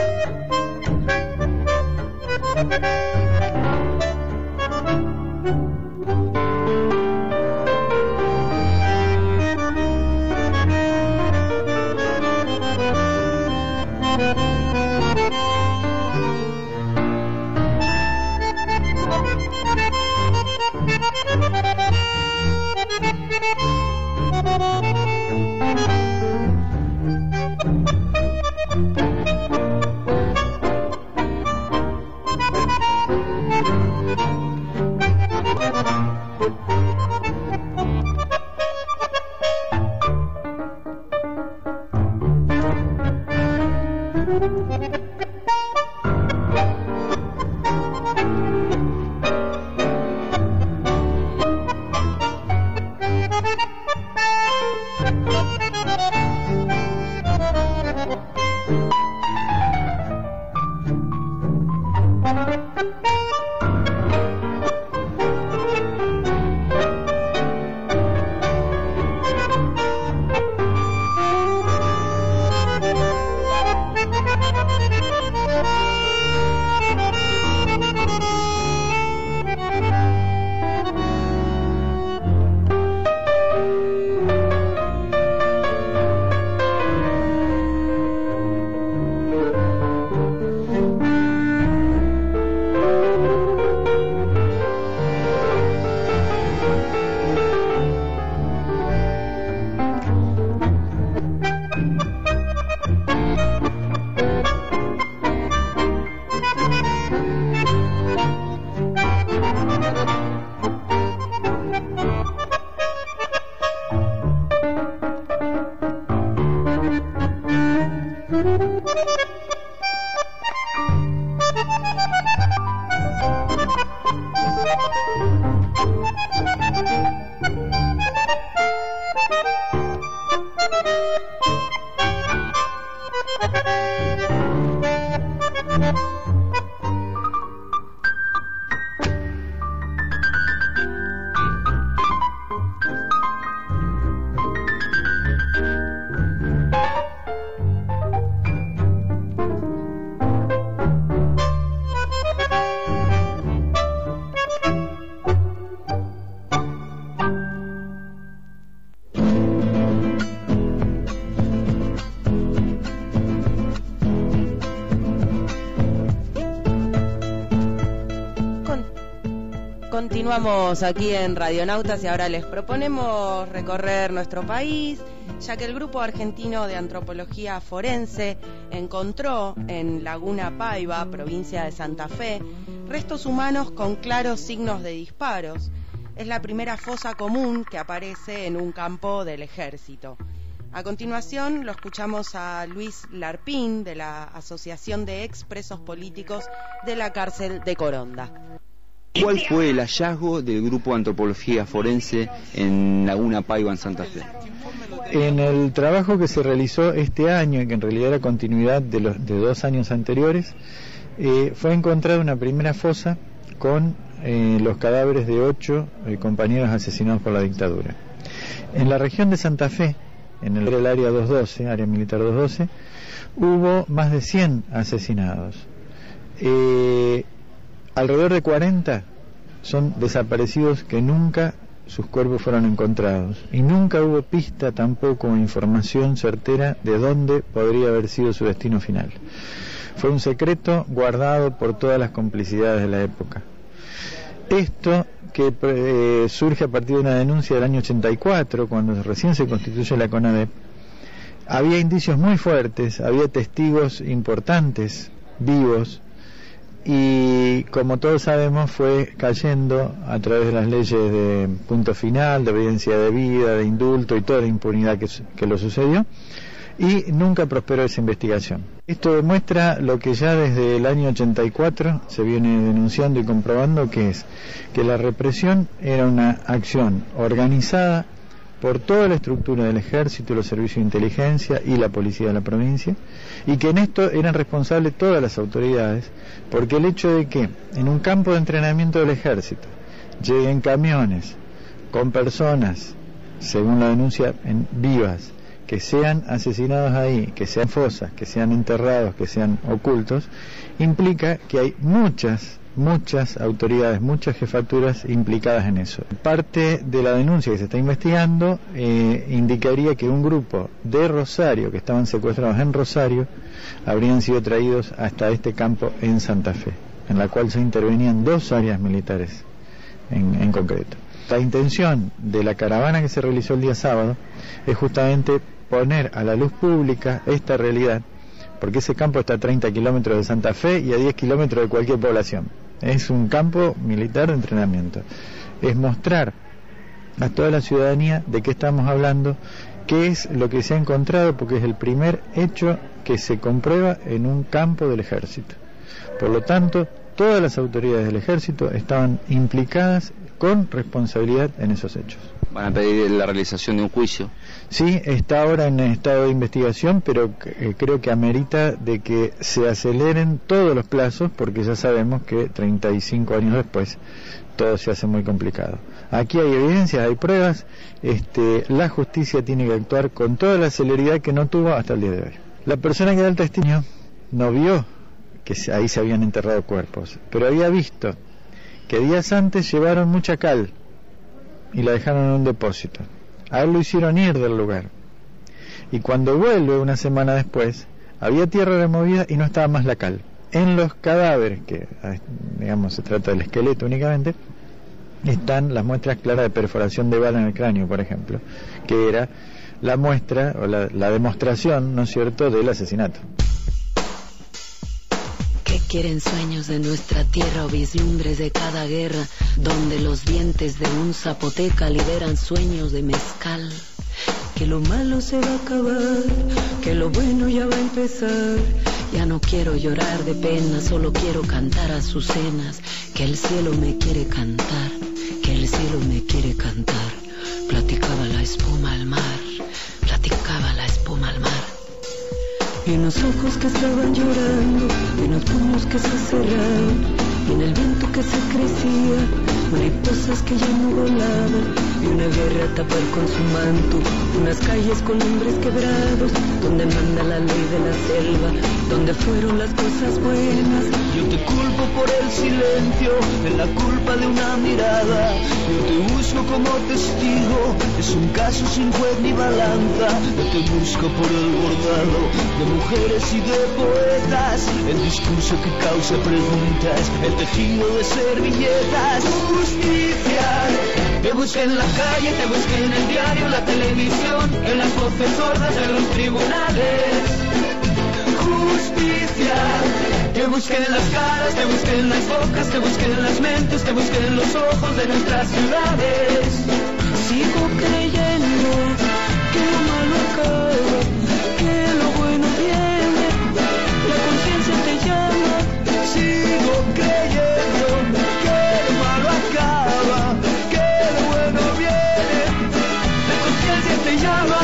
Continuamos aquí en Radionautas y ahora les proponemos recorrer nuestro país, ya que el Grupo Argentino de Antropología Forense encontró en Laguna Paiva, provincia de Santa Fe, restos humanos con claros signos de disparos. Es la primera fosa común que aparece en un campo del ejército. A continuación lo escuchamos a Luis Larpín, de la Asociación de Expresos Políticos de la Cárcel de Coronda. ¿Cuál fue el hallazgo del Grupo de Antropología Forense en Laguna Paiva, en Santa Fe? En el trabajo que se realizó este año, y que en realidad era continuidad de los de dos años anteriores, eh, fue encontrada una primera fosa con eh, los cadáveres de ocho eh, compañeros asesinados por la dictadura. En la región de Santa Fe, en el, el área doscientos doce, área militar doscientos doce, hubo más de cien asesinados. Eh, alrededor de cuarenta son desaparecidos que nunca sus cuerpos fueron encontrados, y nunca hubo pista tampoco o información certera de dónde podría haber sido su destino final. Fue un secreto guardado por todas las complicidades de la época. Esto que eh, surge a partir de una denuncia del año ochenta y cuatro, cuando recién se constituye la CONADEP. Había indicios muy fuertes, había testigos importantes, vivos, y como todos sabemos fue cayendo a través de las leyes de punto final, de obediencia debida, de indulto y toda la impunidad que, que lo sucedió, y nunca prosperó esa investigación. Esto demuestra lo que ya desde el año ochenta y cuatro se viene denunciando y comprobando, que es que la represión era una acción organizada por toda la estructura del ejército, los servicios de inteligencia y la policía de la provincia, y que en esto eran responsables todas las autoridades, porque el hecho de que en un campo de entrenamiento del ejército lleguen camiones con personas, según la denuncia, en vivas, que sean asesinados ahí, que sean fosas, que sean enterrados, que sean ocultos, implica que hay muchas, muchas autoridades, muchas jefaturas implicadas en eso. Parte de la denuncia que se está investigando eh, indicaría que un grupo de Rosario, que estaban secuestrados en Rosario, habrían sido traídos hasta este campo en Santa Fe, en la cual se intervenían dos áreas militares en, en concreto. La intención de la caravana que se realizó el día sábado es justamente poner a la luz pública esta realidad, porque ese campo está a treinta kilómetros de Santa Fe y a diez kilómetros de cualquier población. Es un campo militar de entrenamiento. Es mostrar a toda la ciudadanía de qué estamos hablando, qué es lo que se ha encontrado, porque es el primer hecho que se comprueba en un campo del ejército. Por lo tanto, todas las autoridades del ejército estaban implicadas con responsabilidad en esos hechos. ¿Van a pedir la realización de un juicio? Sí, está ahora en estado de investigación, pero eh, creo que amerita de que se aceleren todos los plazos, porque ya sabemos que treinta y cinco años después todo se hace muy complicado. Aquí hay evidencias, hay pruebas, este, la justicia tiene que actuar con toda la celeridad que no tuvo hasta el día de hoy. La persona que da el testimonio no vio que ahí se habían enterrado cuerpos, pero había visto que días antes llevaron mucha cal y la dejaron en un depósito. A él lo hicieron ir del lugar, y cuando vuelve una semana después había tierra removida y no estaba más la cal. En los cadáveres, que digamos se trata del esqueleto únicamente, están las muestras claras de perforación de bala en el cráneo, por ejemplo, que era la muestra o la, la demostración, ¿no es cierto?, del asesinato. ¿Qué quieren sueños de nuestra tierra o vislumbres de cada guerra, donde los dientes de un zapoteca liberan sueños de mezcal? Que lo malo se va a acabar, que lo bueno ya va a empezar. Ya no quiero llorar de pena, solo quiero cantar azucenas. Que el cielo me quiere cantar, que el cielo me quiere cantar. Platicaba la espuma al mar, platicaba la espuma al mar. Y en los ojos que estaban llorando, y en los puños que se cerraron, y en el viento que se crecía, mariposas que ya no volaban, y una guerra a tapar con su manto, unas calles con hombres quebrados, donde manda la ley de la selva, donde fueron las cosas buenas. Yo te culpo por el silencio, en la culpa de una mirada. Yo te busco como testigo, es un caso sin juez ni balanza. Yo te busco por el bordado de mujeres y de poetas, el discurso que causa preguntas, el protegido de servilletas. Justicia, te busque en la calle, te busque en el diario, la televisión, en las voces sordas de los tribunales. Justicia, te busque en las caras, te busque en las bocas, te busque en las mentes, te busque en los ojos de nuestras ciudades. Sigo creyendo que lo malo acaba, que lo bueno viene, la conciencia te llama. Sigo creyendo que lo malo acaba, que lo bueno viene, la conciencia te llama.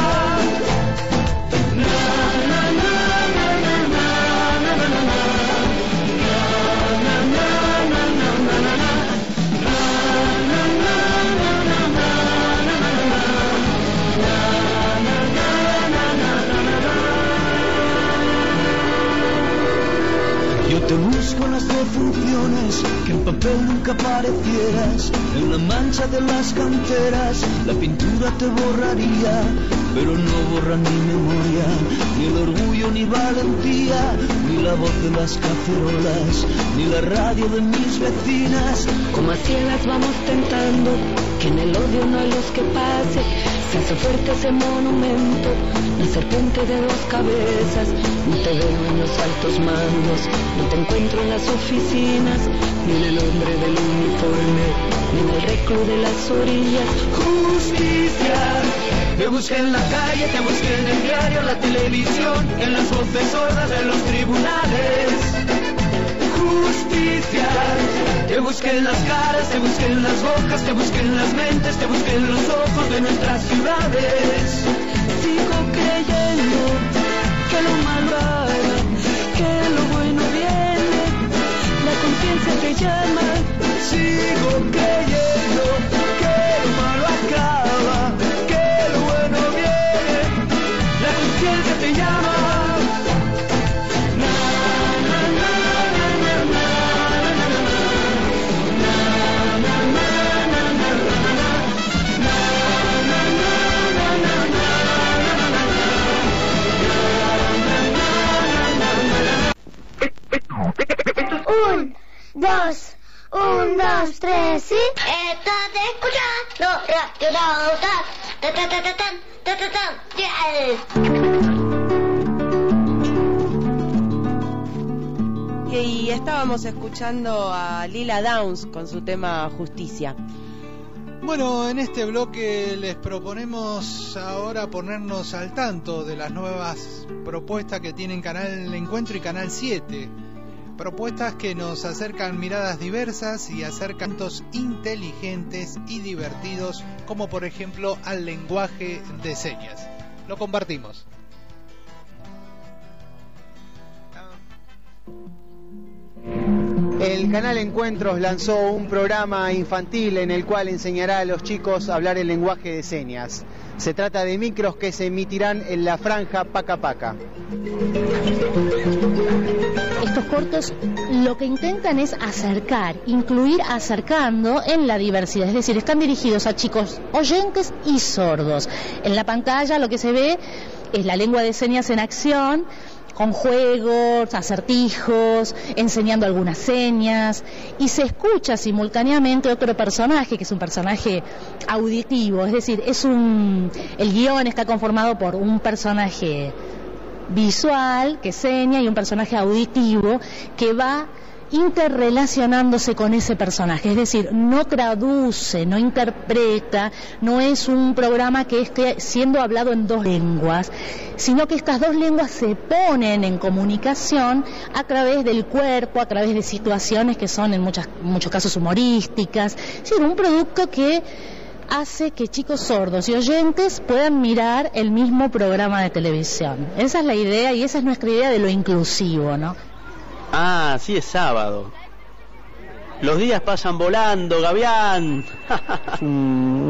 Yo te busco en las defunciones, que en papel nunca aparecieras, en la mancha de las canteras, la pintura te borraría, pero no borra ni memoria, ni el orgullo ni valentía, ni la voz de las cacerolas, ni la radio de mis vecinas. Como a ciegas vamos tentando, que en el odio no hay luz que pase, se hace fuerte ese monumento, la serpiente de dos cabezas. No te veo en los altos mandos, no te encuentro en las oficinas, ni en el hombre del uniforme, ni en el reclu de las orillas. Justicia, te busqué en la calle, te busqué en el diario, la televisión, en las voces sordas de los tribunales. Justicia, te busqué en las caras, te busqué en las bocas, te busqué en las mentes, te busqué en los ojos de nuestras ciudades. Sigo creyendo que lo malo haga, que lo bueno viene, la conciencia te llama. Sigo creyendo que lo malo acaba, que lo bueno viene, la conciencia te llama. Un, dos, un, dos, tres y... Estás escuchando Radio Nautas. Ta ta ta ta tan, ta ta tan, yeah. Y estábamos escuchando a Lila Downs con su tema Justicia. Bueno, en este bloque les proponemos ahora ponernos al tanto de las nuevas propuestas que tienen Canal Encuentro y Canal siete. Propuestas que nos acercan miradas diversas y acercantos inteligentes y divertidos, como por ejemplo al lenguaje de señas. Lo compartimos. El canal Encuentros lanzó un programa infantil en el cual enseñará a los chicos a hablar el lenguaje de señas. Se trata de micros que se emitirán en la franja Paca Paca. Estos cortos lo que intentan es acercar, incluir acercando en la diversidad, es decir, están dirigidos a chicos oyentes y sordos. En la pantalla lo que se ve es la lengua de señas en acción, con juegos, acertijos, enseñando algunas señas, y se escucha simultáneamente otro personaje, que es un personaje auditivo, es decir, es un el guión está conformado por un personaje visual que seña y un personaje auditivo que va interrelacionándose con ese personaje, es decir, no traduce, no interpreta, no es un programa que esté siendo hablado en dos lenguas, sino que estas dos lenguas se ponen en comunicación a través del cuerpo, a través de situaciones que son en muchas, muchos casos humorísticas, es decir, un producto que hace que chicos sordos y oyentes puedan mirar el mismo programa de televisión. Esa es la idea y esa es nuestra idea de lo inclusivo, ¿no? Ah, sí, es sábado. Los días pasan volando, Gavián. un,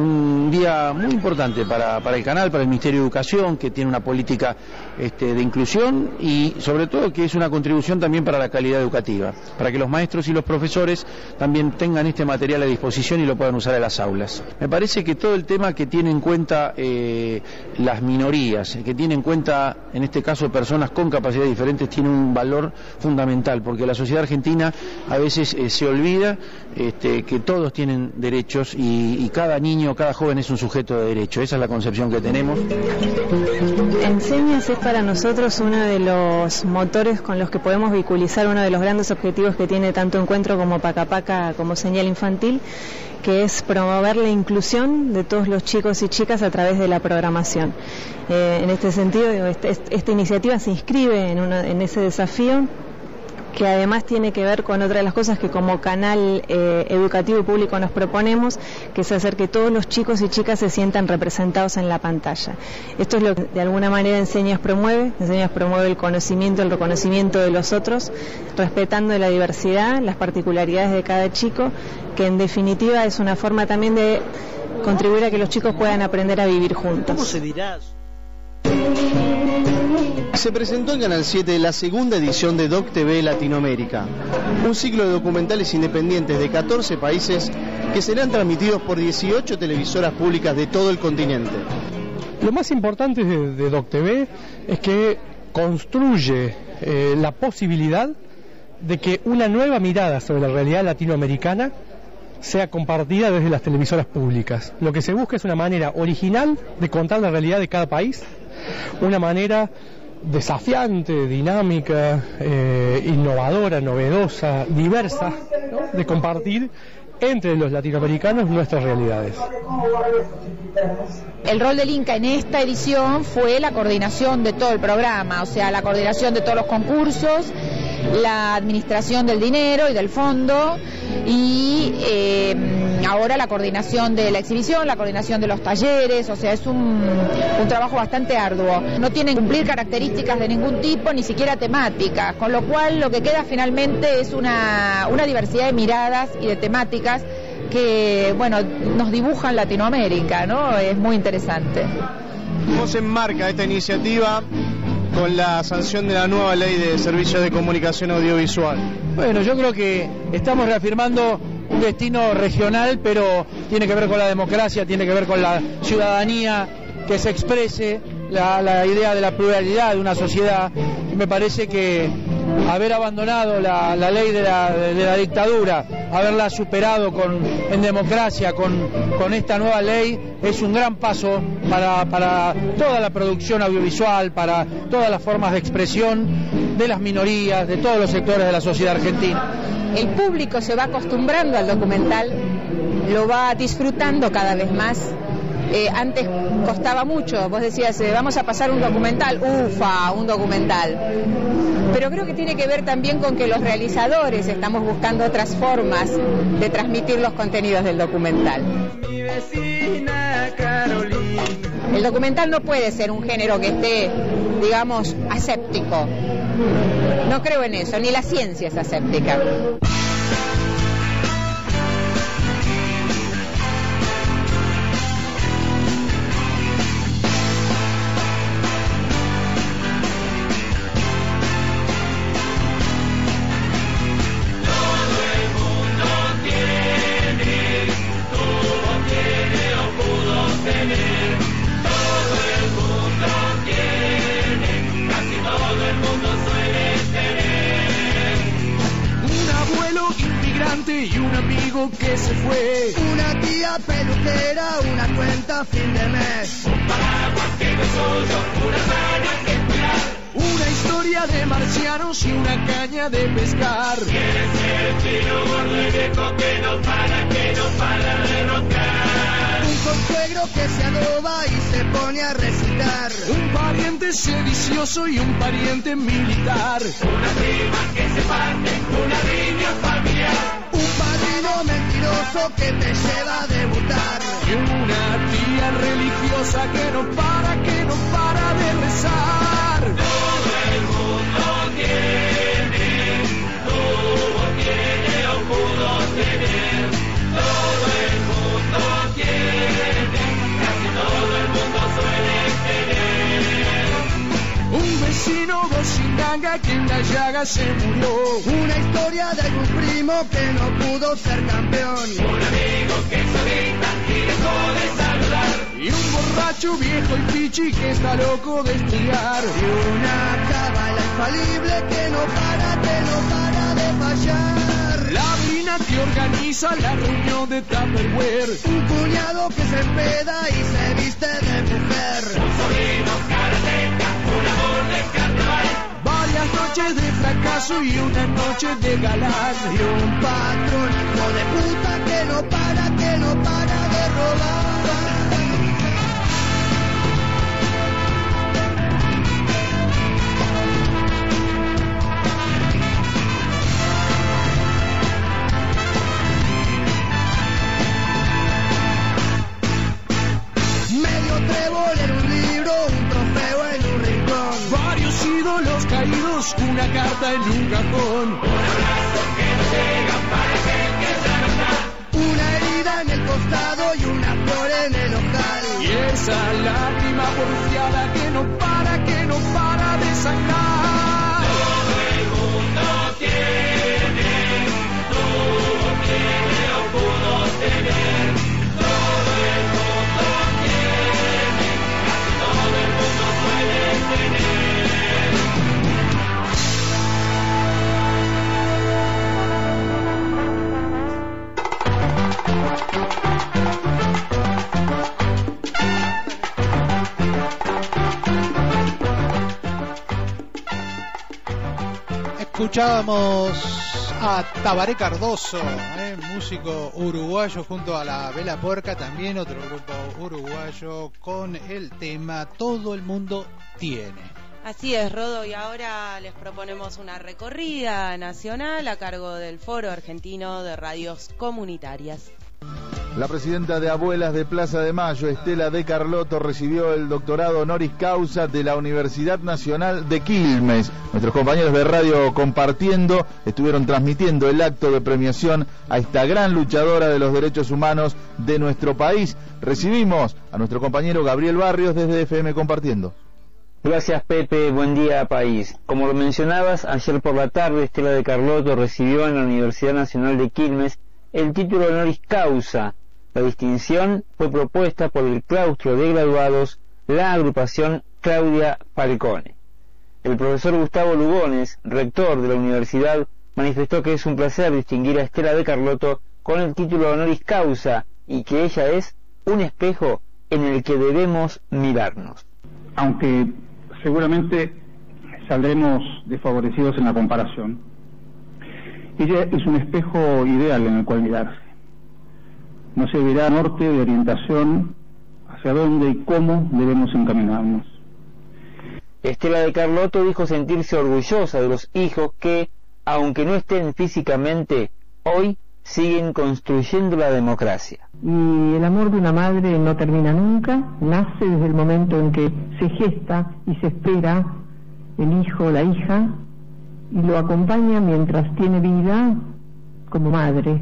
un día muy importante para, para el canal, para el Ministerio de Educación, que tiene una política este, de inclusión y sobre todo que es una contribución también para la calidad educativa, para que los maestros y los profesores también tengan este material a disposición y lo puedan usar en las aulas. Me parece que todo el tema que tiene en cuenta eh, las minorías, que tiene en cuenta en este caso personas con capacidades diferentes, tiene un valor fundamental, porque la sociedad argentina a veces eh, se olvida este, que todos tienen derechos y, y cada niño, cada joven es un sujeto de derecho. Esa es la concepción que tenemos. Enseñas es para nosotros uno de los motores con los que podemos vehiculizar uno de los grandes objetivos que tiene tanto Encuentro como Paca Paca como Señal Infantil, que es promover la inclusión de todos los chicos y chicas a través de la programación. Eh, en este sentido, este, esta iniciativa se inscribe en, una, en ese desafío, que además tiene que ver con otra de las cosas que como canal eh, educativo y público nos proponemos, que es hacer que todos los chicos y chicas se sientan representados en la pantalla. Esto es lo que de alguna manera Enseñas promueve. Enseñas promueve el conocimiento, el reconocimiento de los otros, respetando la diversidad, las particularidades de cada chico, que en definitiva es una forma también de contribuir a que los chicos puedan aprender a vivir juntos. ¿Cómo se dirá? Se presentó en Canal siete la segunda edición de Doc T V Latinoamérica, un ciclo de documentales independientes de catorce países que serán transmitidos por dieciocho televisoras públicas de todo el continente. Lo más importante de, de Doc T V es que construye eh, la posibilidad de que una nueva mirada sobre la realidad latinoamericana sea compartida desde las televisoras públicas. Lo que se busca es una manera original de contar la realidad de cada país, una manera desafiante, dinámica, eh, innovadora, novedosa, diversa, ¿no?, de compartir entre los latinoamericanos nuestras realidades. El rol del Inca en esta edición fue la coordinación de todo el programa, o sea, la coordinación de todos los concursos, la administración del dinero y del fondo, y eh, ahora la coordinación de la exhibición, la coordinación de los talleres, o sea, es un, un trabajo bastante arduo. No tienen que cumplir características de ningún tipo, ni siquiera temáticas, con lo cual lo que queda finalmente es una, una diversidad de miradas y de temáticas que, bueno, nos dibujan Latinoamérica, ¿no? Es muy interesante. ¿Cómo se enmarca esta iniciativa con la sanción de la nueva ley de servicios de comunicación audiovisual? Bueno, yo creo que estamos reafirmando un destino regional, pero tiene que ver con la democracia, tiene que ver con la ciudadanía, que se exprese la, la idea de la pluralidad de una sociedad. Y me parece que haber abandonado la, la ley de la, de la dictadura, haberla superado con, en democracia con, con esta nueva ley, es un gran paso para, para toda la producción audiovisual, para todas las formas de expresión de las minorías, de todos los sectores de la sociedad argentina. El público se va acostumbrando al documental, lo va disfrutando cada vez más. Eh, antes costaba mucho, vos decías, eh, vamos a pasar un documental, ufa, un documental. Pero creo que tiene que ver también con que los realizadores estamos buscando otras formas de transmitir los contenidos del documental. Mi vecina Carolina. El documental no puede ser un género que esté, digamos, aséptico. No creo en eso, ni la ciencia es aséptica. Y un amigo que se fue, una tía peluquera, una cuenta fin de mes, un paraguas que no es suyo, una mano que cuidar, una historia de marcianos y una caña de pescar. ¿Quiere ser el chino gordo y viejo que no para, que no para de roncar? Un consuegro que se adoba y se pone a recitar, un pariente sedicioso y un pariente militar, una prima que se parte, una riña familiar, un padrino mentiroso que te lleva a debutar, y una tía religiosa que no para, que no para de rezar. Todo el mundo tiene, tuvo, tiene o pudo tener, todo el mundo tiene. manga que en la llaga se murió. Una historia de algún primo que no pudo ser campeón. Un amigo que solita y dejó de saludar. Y un borracho viejo y pichi que está loco de estudiar. Y una cábala infalible que no para, que no para de fallar. La Brina que organiza la reunión de Tupperware. Un cuñado que se empeda y se viste de mujer. Un sobrino karateca, un amor de carnaval. Varias noches de fracaso y una noche de galán. Y un patrón hijo de puta que no para, que no para de robar. Trébol en un libro, un trofeo en un rincón. Varios ídolos caídos, una carta en un cajón. Un abrazo que no llega para aquel que ya no está. Una herida en el costado y una flor en el ojal. Y esa lágrima porfiada que no para, que no para de sangrar. Todo el mundo tiene, todo tiene o pudo tener. Todo el mundo tiene, casi todo el mundo puede tener. Escuchábamos a Tabaré Cardoso, eh, músico uruguayo, junto a la Vela Puerca, también otro grupo uruguayo, con el tema Todo el mundo tiene. Así es, Rodo, y ahora les proponemos una recorrida nacional a cargo del Foro Argentino de Radios Comunitarias. La presidenta de Abuelas de Plaza de Mayo, Estela de Carlotto, recibió el doctorado honoris causa de la Universidad Nacional de Quilmes. Nuestros compañeros de Radio Compartiendo estuvieron transmitiendo el acto de premiación a esta gran luchadora de los derechos humanos de nuestro país. Recibimos a nuestro compañero Gabriel Barrios desde F M Compartiendo. Gracias, Pepe, buen día, país. Como lo mencionabas, ayer por la tarde Estela de Carlotto recibió en la Universidad Nacional de Quilmes el título honoris causa. La distinción fue propuesta por el claustro de graduados, la agrupación Claudia Falcone. El profesor Gustavo Lugones, rector de la universidad, manifestó que es un placer distinguir a Estela de Carlotto con el título honoris causa y que ella es un espejo en el que debemos mirarnos. Aunque seguramente saldremos desfavorecidos en la comparación, ella es un espejo ideal en el cual mirarse. Nos servirá norte de orientación hacia dónde y cómo debemos encaminarnos. Estela de Carlotto dijo sentirse orgullosa de los hijos que, aunque no estén físicamente, hoy siguen construyendo la democracia. Y el amor de una madre no termina nunca, nace desde el momento en que se gesta y se espera el hijo o la hija, y lo acompaña mientras tiene vida como madre.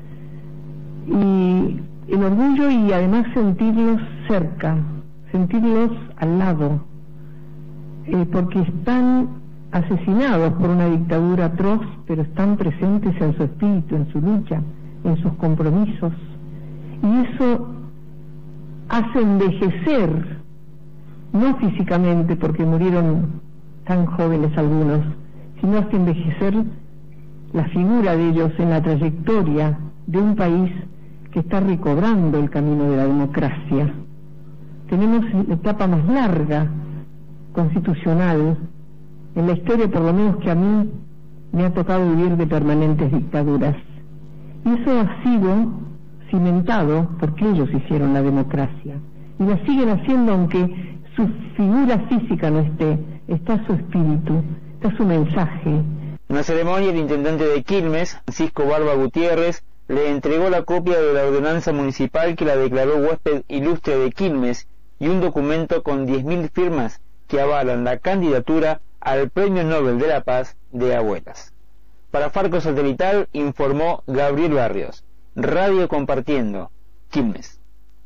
Y el orgullo y además sentirlos cerca, sentirlos al lado, eh, porque están asesinados por una dictadura atroz, pero están presentes en su espíritu, en su lucha, en sus compromisos, y eso hace envejecer, no físicamente porque murieron tan jóvenes algunos, sino hace envejecer la figura de ellos en la trayectoria de un país que está recobrando el camino de la democracia. Tenemos la etapa más larga constitucional en la historia, por lo menos que a mí me ha tocado vivir, de permanentes dictaduras. Y eso ha sido cimentado porque ellos hicieron la democracia. Y la siguen haciendo aunque su figura física no esté, está su espíritu, está su mensaje. En la ceremonia, el intendente de Quilmes, Francisco Barba Gutiérrez, le entregó la copia de la ordenanza municipal que la declaró huésped ilustre de Quilmes y un documento con diez mil firmas que avalan la candidatura al Premio Nobel de la Paz de Abuelas. Para Farco Satelital informó Gabriel Barrios. Radio Compartiendo, Quilmes.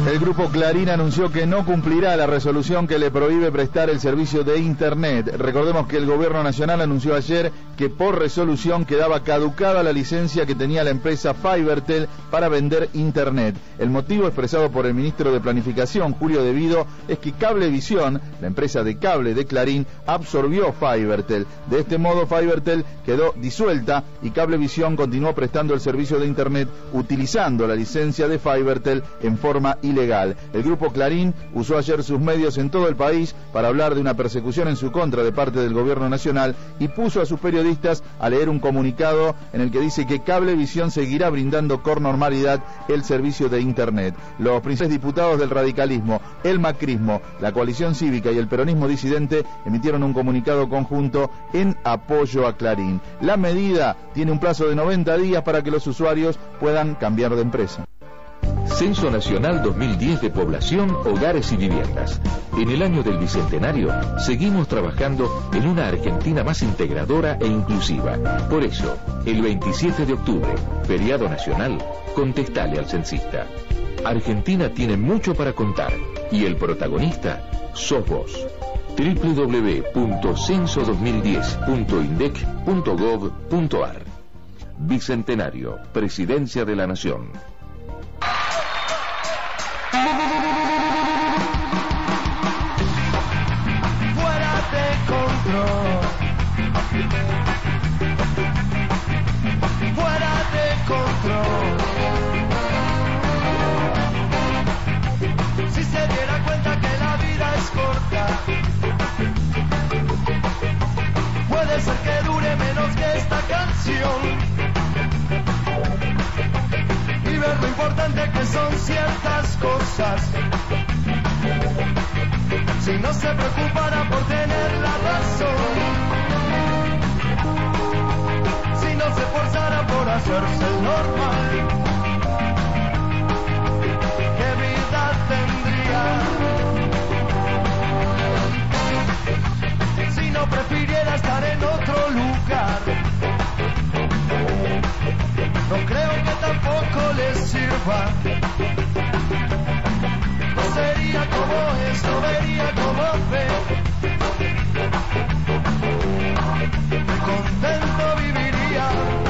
El grupo Clarín anunció que no cumplirá la resolución que le prohíbe prestar el servicio de Internet. Recordemos que el Gobierno Nacional anunció ayer que por resolución quedaba caducada la licencia que tenía la empresa Fibertel para vender Internet. El motivo expresado por el ministro de Planificación, Julio De Vido, es que Cablevisión, la empresa de cable de Clarín, absorbió Fibertel. De este modo, Fibertel quedó disuelta y Cablevisión continuó prestando el servicio de Internet utilizando la licencia de Fibertel en forma ilegal. El grupo Clarín usó ayer sus medios en todo el país para hablar de una persecución en su contra de parte del Gobierno Nacional y puso a sus periodistas a leer un comunicado en el que dice que Cablevisión seguirá brindando con normalidad el servicio de Internet. Los principales diputados del radicalismo, el macrismo, la coalición cívica y el peronismo disidente emitieron un comunicado conjunto en apoyo a Clarín. La medida tiene un plazo de noventa días para que los usuarios puedan cambiar de empresa. Censo Nacional dos mil diez de Población, Hogares y Viviendas. En el año del Bicentenario, seguimos trabajando en una Argentina más integradora e inclusiva. Por eso, el veintisiete de octubre, feriado nacional, contestale al censista. Argentina tiene mucho para contar y el protagonista sos vos. doble u doble u doble u punto censo dos mil diez punto indec punto gov punto ar. Bicentenario, Presidencia de la Nación. Fuera de control, fuera de control. Si se diera cuenta que la vida es corta, puede ser que dure menos que esta canción. Y ver lo importante que son ciertas cosas. Si no se preocupara por tener la razón, si no se esforzara por hacerse el normal, ¿qué vida tendría? Si no prefiriera estar en otro lugar, no creo que tampoco les sirva. No sería como es, no vería como ve. Contento viviría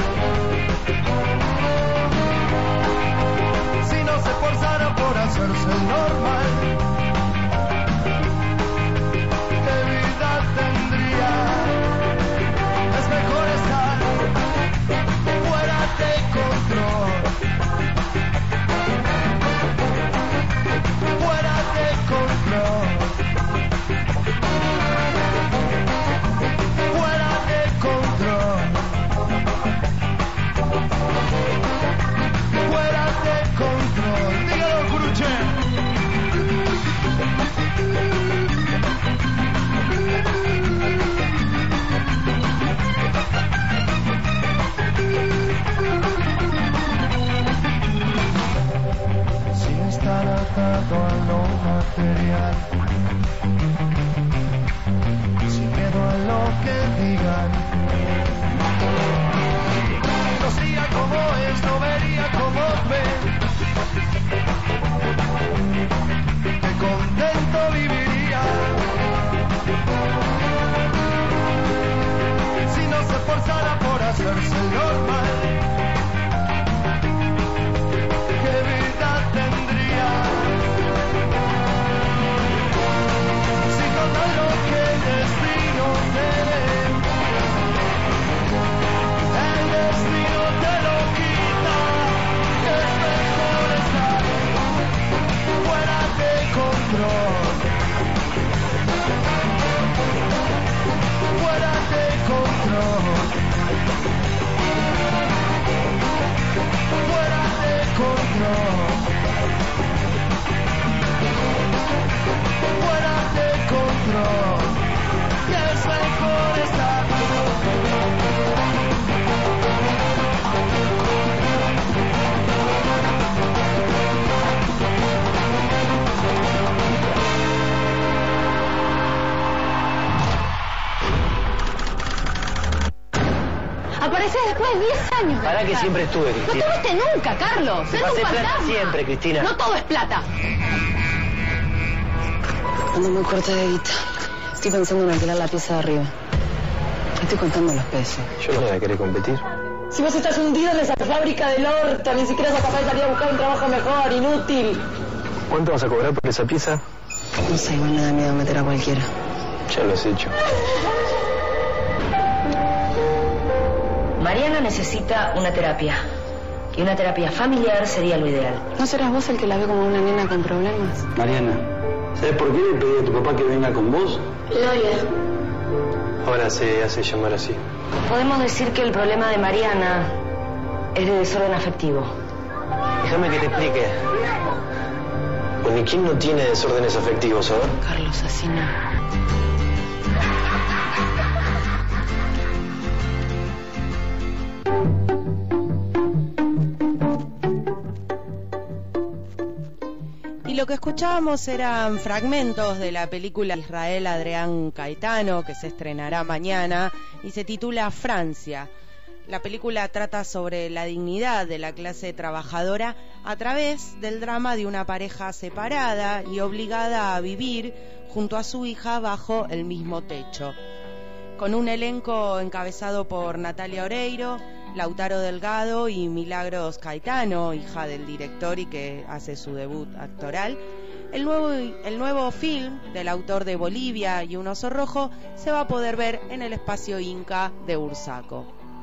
si no se esforzara por hacerse el normal. ¿Qué vida tendría? Es mejor estar fuera de control, fuera de control, fuera de control, fuera de control. Dígalo, Curuche. Sin estar atado a lo material, sin miedo a lo que digan, no sería como es, no vería como ve. Qué contento viviría si no se esforzara por hacerse normal. ¿Qué vida tendría? Si todo lo que el destino te dé, el destino te lo quita, es mejor estar fuera de control, fuera de control, fuera de control, fuera de control, es mejor estar. Apareces después de diez años. Para que siempre estuve, Cristina. No tuviste nunca, Carlos. Se Eres un pase plata fantasma. siempre, Cristina. No todo es plata. Ando muy corta de guita. Estoy pensando en alquilar la pieza de arriba. Estoy contando los pesos. Yo no voy a querer competir. Si vos estás hundido en esa fábrica del Horta, ni siquiera sos capaz de salir a buscar un trabajo mejor, inútil. ¿Cuánto vas a cobrar por esa pieza? No sé, igual me da miedo meter a cualquiera. Ya lo has hecho. Mariana necesita una terapia. Y una terapia familiar sería lo ideal. ¿No serás vos el que la ve como una nena con problemas? Mariana, ¿sabes por qué le pedí a tu papá que venga con vos? Gloria. Ahora se hace llamar así. Podemos decir que el problema de Mariana es de desorden afectivo. Déjame que te explique. Bueno, ¿y quién no tiene desórdenes afectivos, a ver? Carlos Asina. Y lo que escuchábamos eran fragmentos de la película Israel Adrián Caetano, que se estrenará mañana y se titula Francia. La película trata sobre la dignidad de la clase trabajadora a través del drama de una pareja separada y obligada a vivir junto a su hija bajo el mismo techo. Con un elenco encabezado por Natalia Oreiro, Lautaro Delgado y Milagros Caetano, hija del director y que hace su debut actoral, el nuevo, el nuevo film del autor de Bolivia y un oso rojo se va a poder ver en el espacio Inca de Bursaco.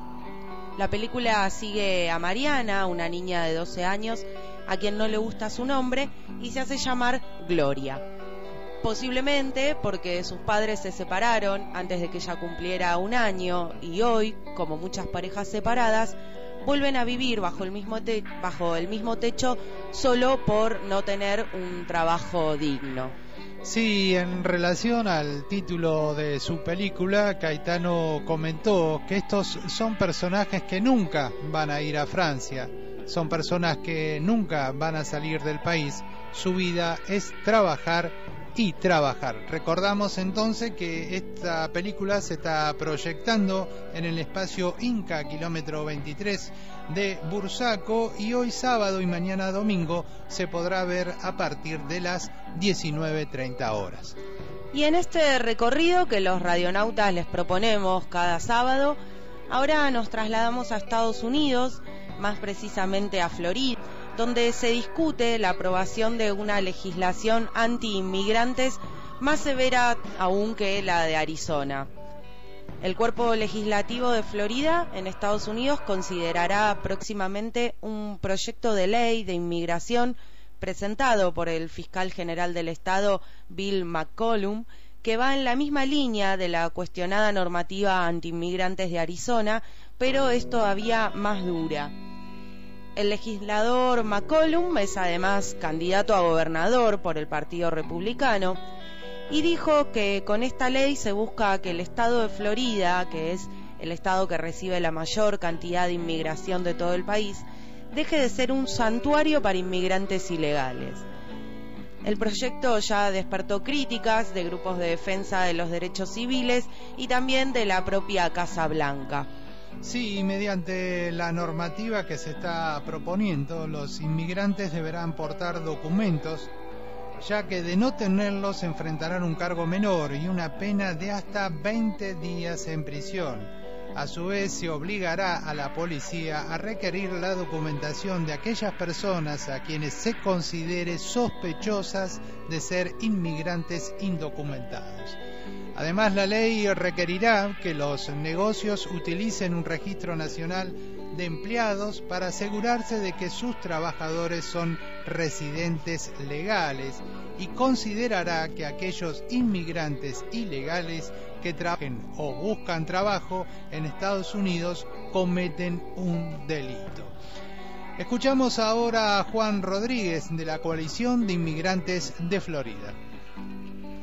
La película sigue a Mariana, una niña de doce años, a quien no le gusta su nombre y se hace llamar Gloria. Posiblemente porque sus padres se separaron antes de que ella cumpliera un año y hoy, como muchas parejas separadas, vuelven a vivir bajo el mismo te- bajo el mismo techo solo por no tener un trabajo digno. Sí, en relación al título de su película, Caetano comentó que estos son personajes que nunca van a ir a Francia, son personas que nunca van a salir del país, su vida es trabajar y trabajar. Recordamos entonces que esta película se está proyectando en el espacio Inca, kilómetro veintitrés de Bursaco, y hoy sábado y mañana domingo se podrá ver a partir de las diecinueve treinta horas. Y en este recorrido que los radionautas les proponemos cada sábado, ahora nos trasladamos a Estados Unidos, más precisamente a Florida, donde se discute la aprobación de una legislación anti-inmigrantes más severa aún que la de Arizona. El cuerpo legislativo de Florida, en Estados Unidos, considerará próximamente un proyecto de ley de inmigración presentado por el fiscal general del estado, Bill McCollum, que va en la misma línea de la cuestionada normativa anti-inmigrantes de Arizona, pero es todavía más dura. El legislador McCollum es además candidato a gobernador por el Partido Republicano y dijo que con esta ley se busca que el estado de Florida, que es el estado que recibe la mayor cantidad de inmigración de todo el país, deje de ser un santuario para inmigrantes ilegales. El proyecto ya despertó críticas de grupos de defensa de los derechos civiles y también de la propia Casa Blanca. Sí, mediante la normativa que se está proponiendo, los inmigrantes deberán portar documentos, ya que de no tenerlos enfrentarán un cargo menor y una pena de hasta veinte días en prisión. A su vez, se obligará a la policía a requerir la documentación de aquellas personas a quienes se considere sospechosas de ser inmigrantes indocumentados. Además, la ley requerirá que los negocios utilicen un registro nacional de empleados para asegurarse de que sus trabajadores son residentes legales y considerará que aquellos inmigrantes ilegales que trabajen o buscan trabajo en Estados Unidos cometen un delito. Escuchamos ahora a Juan Rodríguez de la Coalición de Inmigrantes de Florida.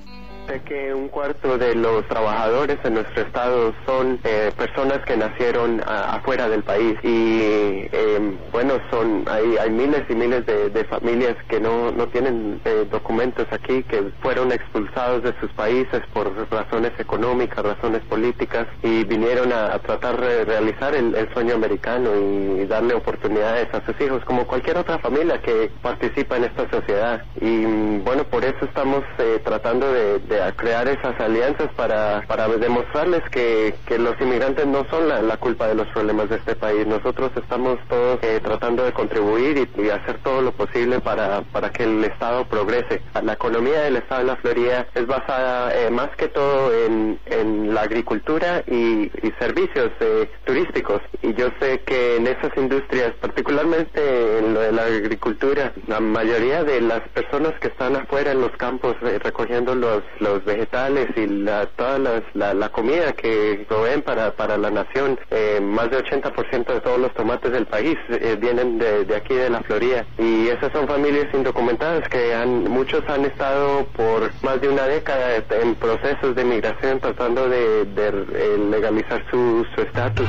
sé que un cuarto de los trabajadores en nuestro estado son eh, personas que nacieron a, afuera del país y eh, bueno, son hay, hay miles y miles de, de familias que no, no tienen eh, documentos aquí, que fueron expulsados de sus países por razones económicas, razones políticas, y vinieron a, a tratar de realizar el, el sueño americano y darle oportunidades a sus hijos, como cualquier otra familia que participa en esta sociedad. Y bueno, por eso estamos eh, tratando de, de crear esas alianzas para, para demostrarles que, que los inmigrantes no son la, la culpa de los problemas de este país. Nosotros estamos todos eh, tratando de contribuir y, y hacer todo lo posible para, para que el estado progrese. La economía del estado de la Florida es basada eh, más que todo en, en la agricultura y, y servicios eh, turísticos, y yo sé que en esas industrias, particularmente en lo de la agricultura, la mayoría de las personas que están afuera en los campos eh, recogiendo los, los vegetales y la, toda las, la, la comida que proveen para, para la nación, eh, más de ochenta por ciento de todos los tomates del país eh, vienen de, de aquí de la Florida, y esas son familias indocumentadas que han, muchos han estado por más de una década en procesos de migración tratando de, de eh, legalizar su su estatus.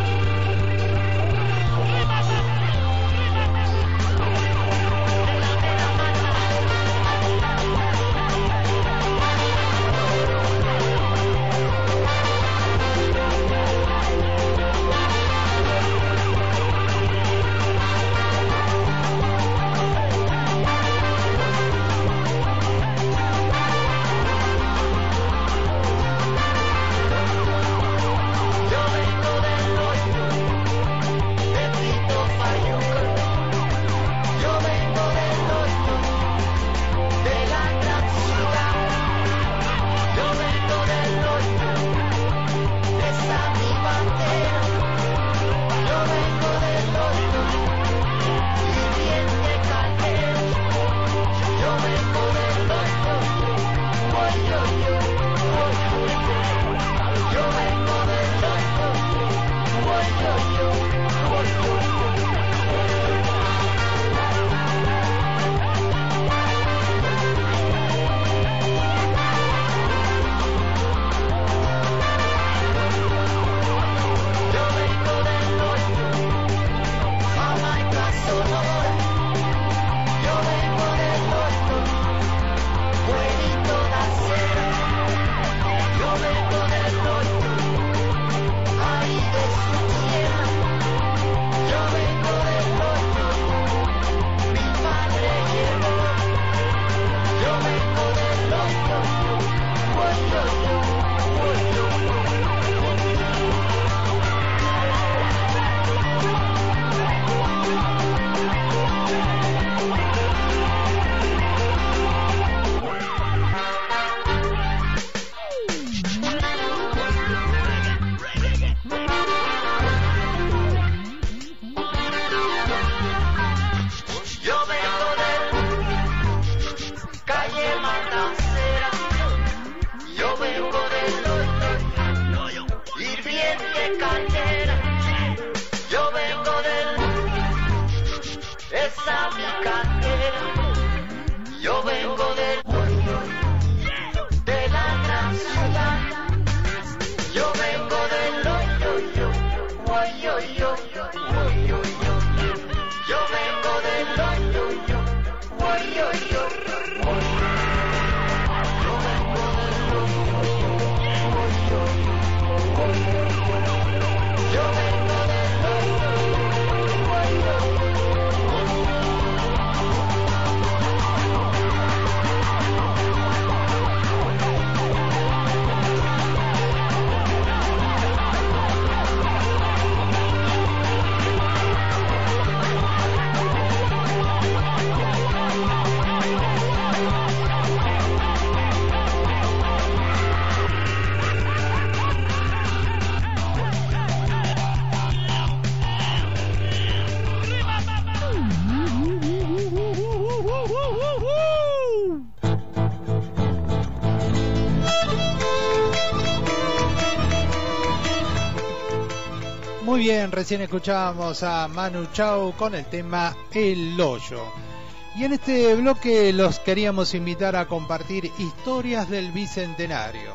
Muy bien, recién escuchábamos a Manu Chao con el tema El Hoyo. Y en este bloque los queríamos invitar a compartir historias del Bicentenario.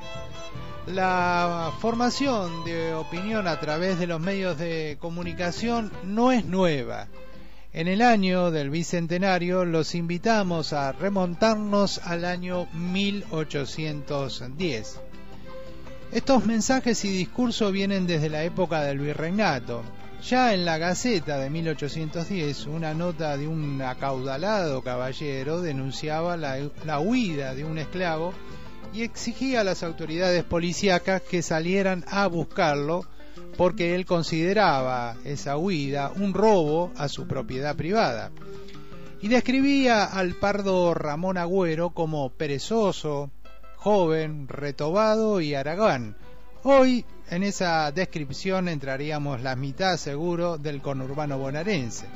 La formación de opinión a través de los medios de comunicación no es nueva. En el año del Bicentenario los invitamos a remontarnos al año mil ochocientos diez. Estos mensajes y discursos vienen desde la época del virreinato. Ya en la Gaceta de mil ochocientos diez, una nota de un acaudalado caballero denunciaba la, la huida de un esclavo y exigía a las autoridades policíacas que salieran a buscarlo porque él consideraba esa huida un robo a su propiedad privada. Y describía al pardo Ramón Agüero como perezoso, joven, retobado y haragán. Hoy en esa descripción entraríamos la mitad seguro del conurbano bonaerense.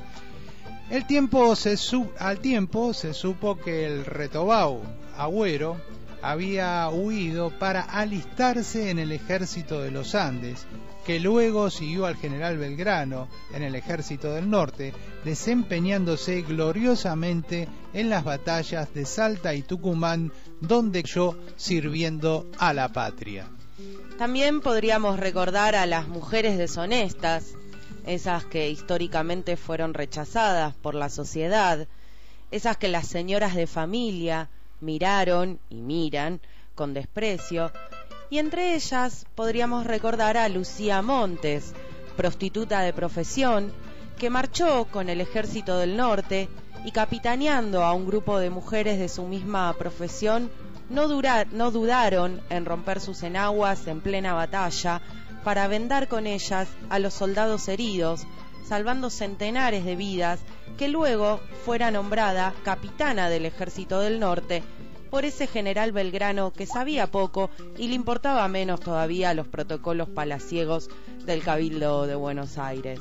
El tiempo se su- al tiempo se supo que el retobao Agüero había huido para alistarse en el ejército de los Andes, que luego siguió al general Belgrano en el ejército del norte, desempeñándose gloriosamente en las batallas de Salta y Tucumán, donde cayó sirviendo a la patria. También podríamos recordar a las mujeres deshonestas, esas que históricamente fueron rechazadas por la sociedad, esas que las señoras de familia miraron y miran con desprecio, y entre ellas podríamos recordar a Lucía Montes, prostituta de profesión, que marchó con el ejército del norte y capitaneando a un grupo de mujeres de su misma profesión, no, dura, no dudaron en romper sus enaguas en plena batalla para vendar con ellas a los soldados heridos, salvando centenares de vidas, que luego fuera nombrada capitana del ejército del norte por ese general Belgrano que sabía poco y le importaba menos todavía los protocolos palaciegos del Cabildo de Buenos Aires.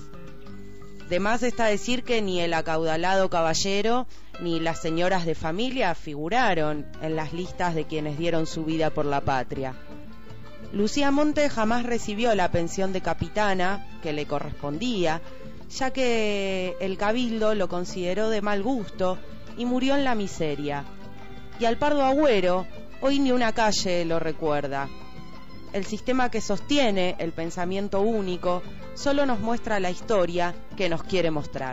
De más está decir que ni el acaudalado caballero ni las señoras de familia figuraron en las listas de quienes dieron su vida por la patria. Lucía Montes jamás recibió la pensión de capitana que le correspondía, ya que el cabildo lo consideró de mal gusto y murió en la miseria. Y al pardo Agüero hoy ni una calle lo recuerda. El sistema que sostiene el pensamiento único solo nos muestra la historia que nos quiere mostrar.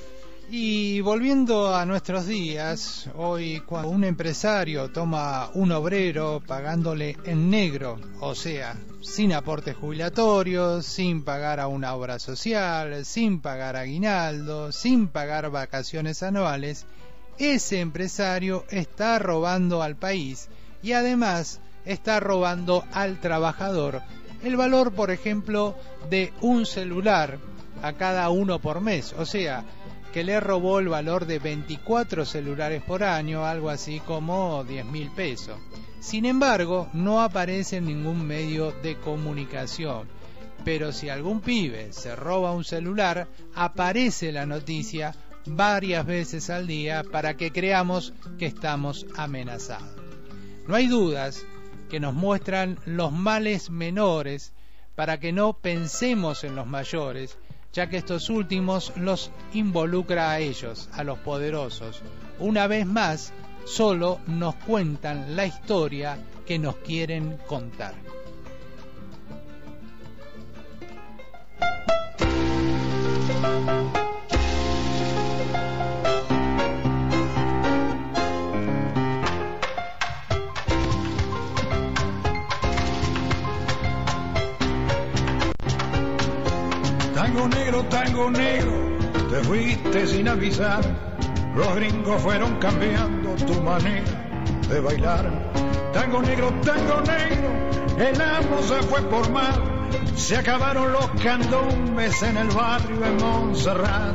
Y volviendo a nuestros días, hoy cuando un empresario toma un obrero pagándole en negro, o sea, sin aportes jubilatorios, sin pagar a una obra social, sin pagar aguinaldo, sin pagar vacaciones anuales, ese empresario está robando al país y además está robando al trabajador el valor, por ejemplo, de un celular a cada uno por mes, o sea, que le robó el valor de veinticuatro celulares por año, algo así como diez mil pesos. Sin embargo, no aparece en ningún medio de comunicación, pero si algún pibe se roba un celular, aparece la noticia varias veces al día para que creamos que estamos amenazados. No hay dudas que nos muestran los males menores para que no pensemos en los mayores, ya que estos últimos los involucra a ellos, a los poderosos. Una vez más, solo nos cuentan la historia que nos quieren contar. Tango negro, tango negro, te fuiste sin avisar. Los gringos fueron cambiando tu manera de bailar. Tango negro, tango negro, el amo se fue por mar. Se acabaron los candombes en el barrio de Montserrat.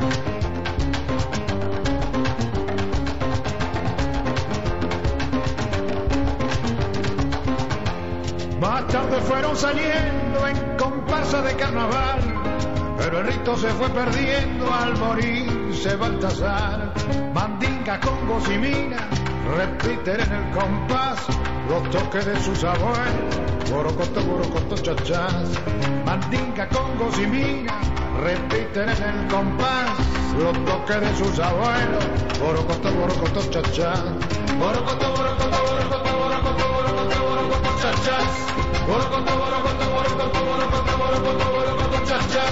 Más tarde fueron saliendo en comparsa de carnaval, pero el rito se fue perdiendo al morirse Baltasar. Mandinga, congos y mina repiten en el compás los toques de sus abuelos. Borocoto, borocoto, chachás. Mandinga, congos y mina repiten en el compás los toques de sus abuelos. Borocoto, borocoto, chachá. Borocoto, borocoto, borocoto, borocoto, borocoto, borocoto, chachá. Borocoto, borocoto, borocoto, borocoto, borocoto, borocoto, chachá.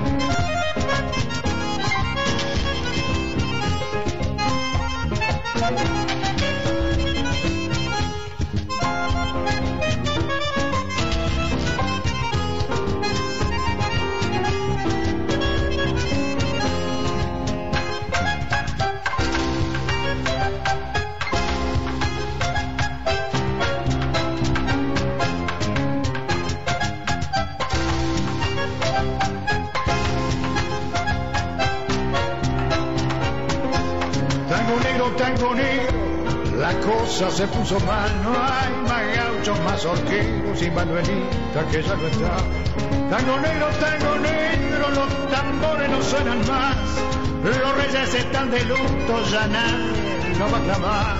Tango negro, la cosa se puso mal, no hay más gauchos, más horqueros y Manuelita que ya no está. Tango negro, tango negro, los tambores no suenan más, los reyes están de luto, ya nadie no va a clamar.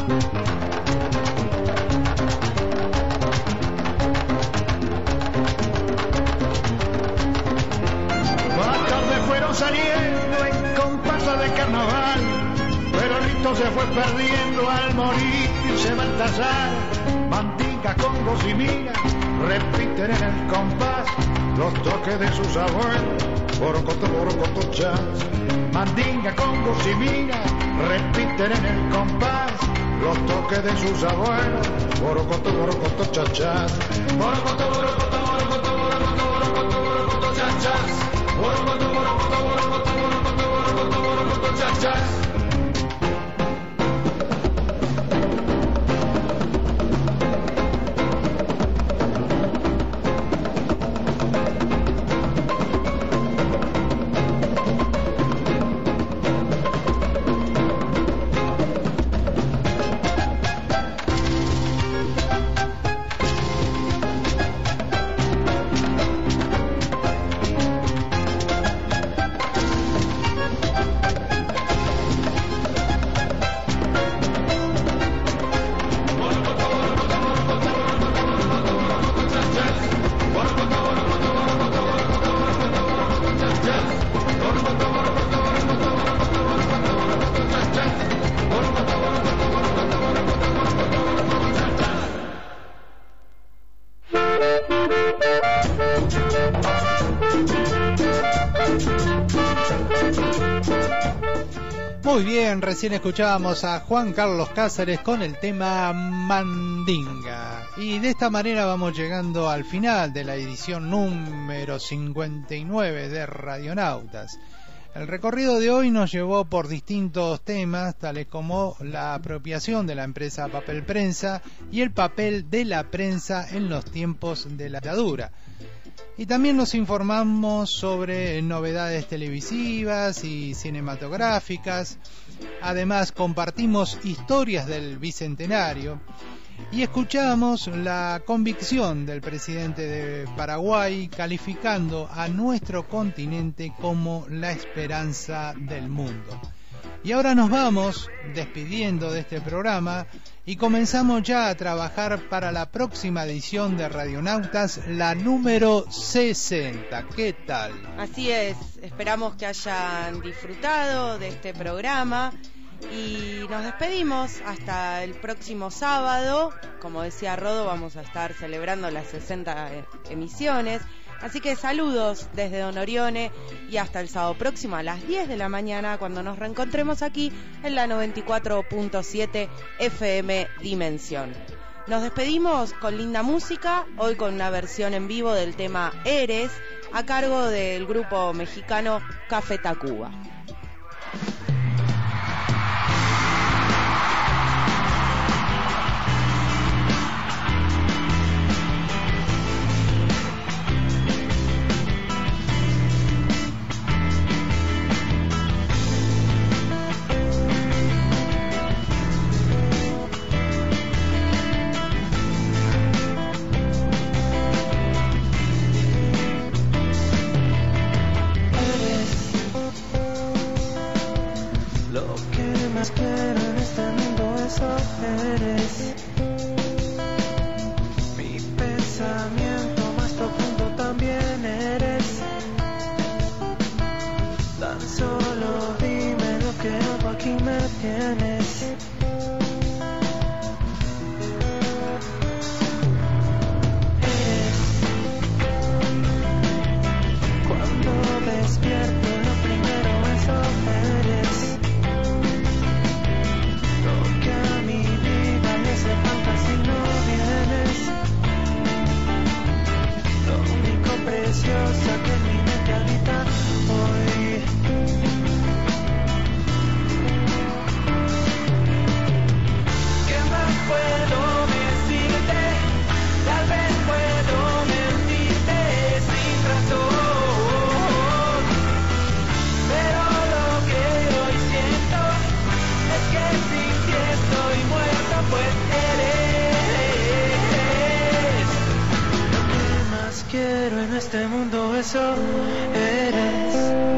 Más tarde fueron saliendo en comparsa de carnaval, pero el rito se fue perdiendo al morir y se va al tallar. Mandinga, congos y minas repiten en el compás los toques de sus abuelos. Borocoto, borocoto, chas. Mandinga, congos y minas repiten en el compás los toques de sus abuelos. Borocoto, borocoto, chachas. Borocoto, borocoto, borocoto, borocoto, borocoto, borocoto, chachas. Borocoto, borocoto, borocoto, borocoto, borocoto, borocoto, chachas. Muy bien, recién escuchábamos a Juan Carlos Cáceres con el tema Mandinga. Y de esta manera vamos llegando al final de la edición número cincuenta y nueve de Radionautas. El recorrido de hoy nos llevó por distintos temas, tales como la apropiación de la empresa Papel Prensa y el papel de la prensa en los tiempos de la dictadura. Y también nos informamos sobre novedades televisivas y cinematográficas. Además, compartimos historias del Bicentenario y escuchamos la convicción del presidente de Paraguay calificando a nuestro continente como la esperanza del mundo. Y ahora nos vamos despidiendo de este programa y comenzamos ya a trabajar para la próxima edición de Radionautas, la número sesenta. ¿Qué tal? Así es, esperamos que hayan disfrutado de este programa y nos despedimos hasta el próximo sábado. Como decía Rodo, vamos a estar celebrando las sesenta emisiones. Así que saludos desde Don Orione y hasta el sábado próximo a las diez de la mañana cuando nos reencontremos aquí en la noventa y cuatro punto siete F M Dimensión. Nos despedimos con linda música, hoy con una versión en vivo del tema Eres a cargo del grupo mexicano Café Tacuba. tienes. Despierto, lo primero eso eres. Lo que a mi vida me hace falta si no vienes. Lo único precioso que en mi mente habita hoy. ¿Qué más puedo decirte? Tal vez puedo mentirte sin razón. Pero lo que hoy siento es que sin ti estoy muerto, pues eres. Lo que más quiero en este mundo, eso eres.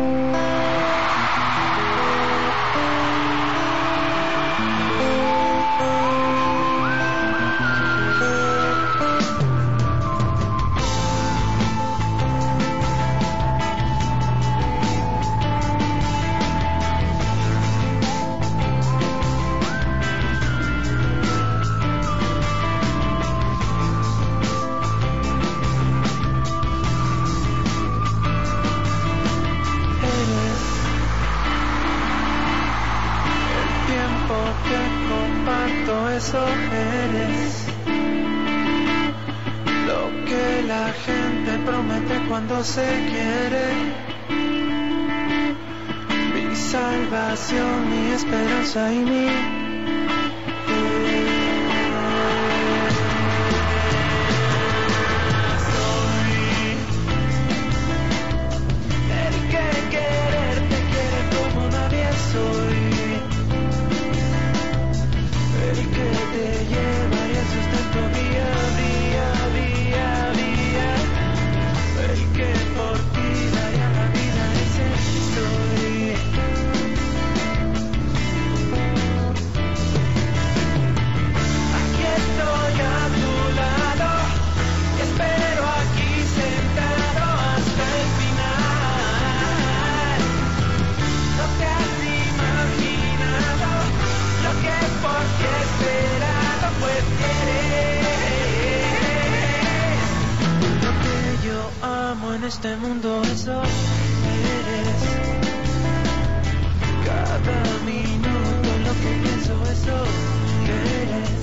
Eso eres. Lo que la gente promete cuando se quiere. Mi salvación, mi esperanza y mi soy el que quererte quiere como nadie soy. El que te lleva y el sustento día, día, día, día. El que por ti daría la vida, ese soy. Aquí estoy a tu lado y espero aquí sentado hasta el final. No te has imaginado lo que es porque esperado, pues eres. Lo que yo amo en este mundo, eso eres. Cada minuto lo que pienso, eso eres.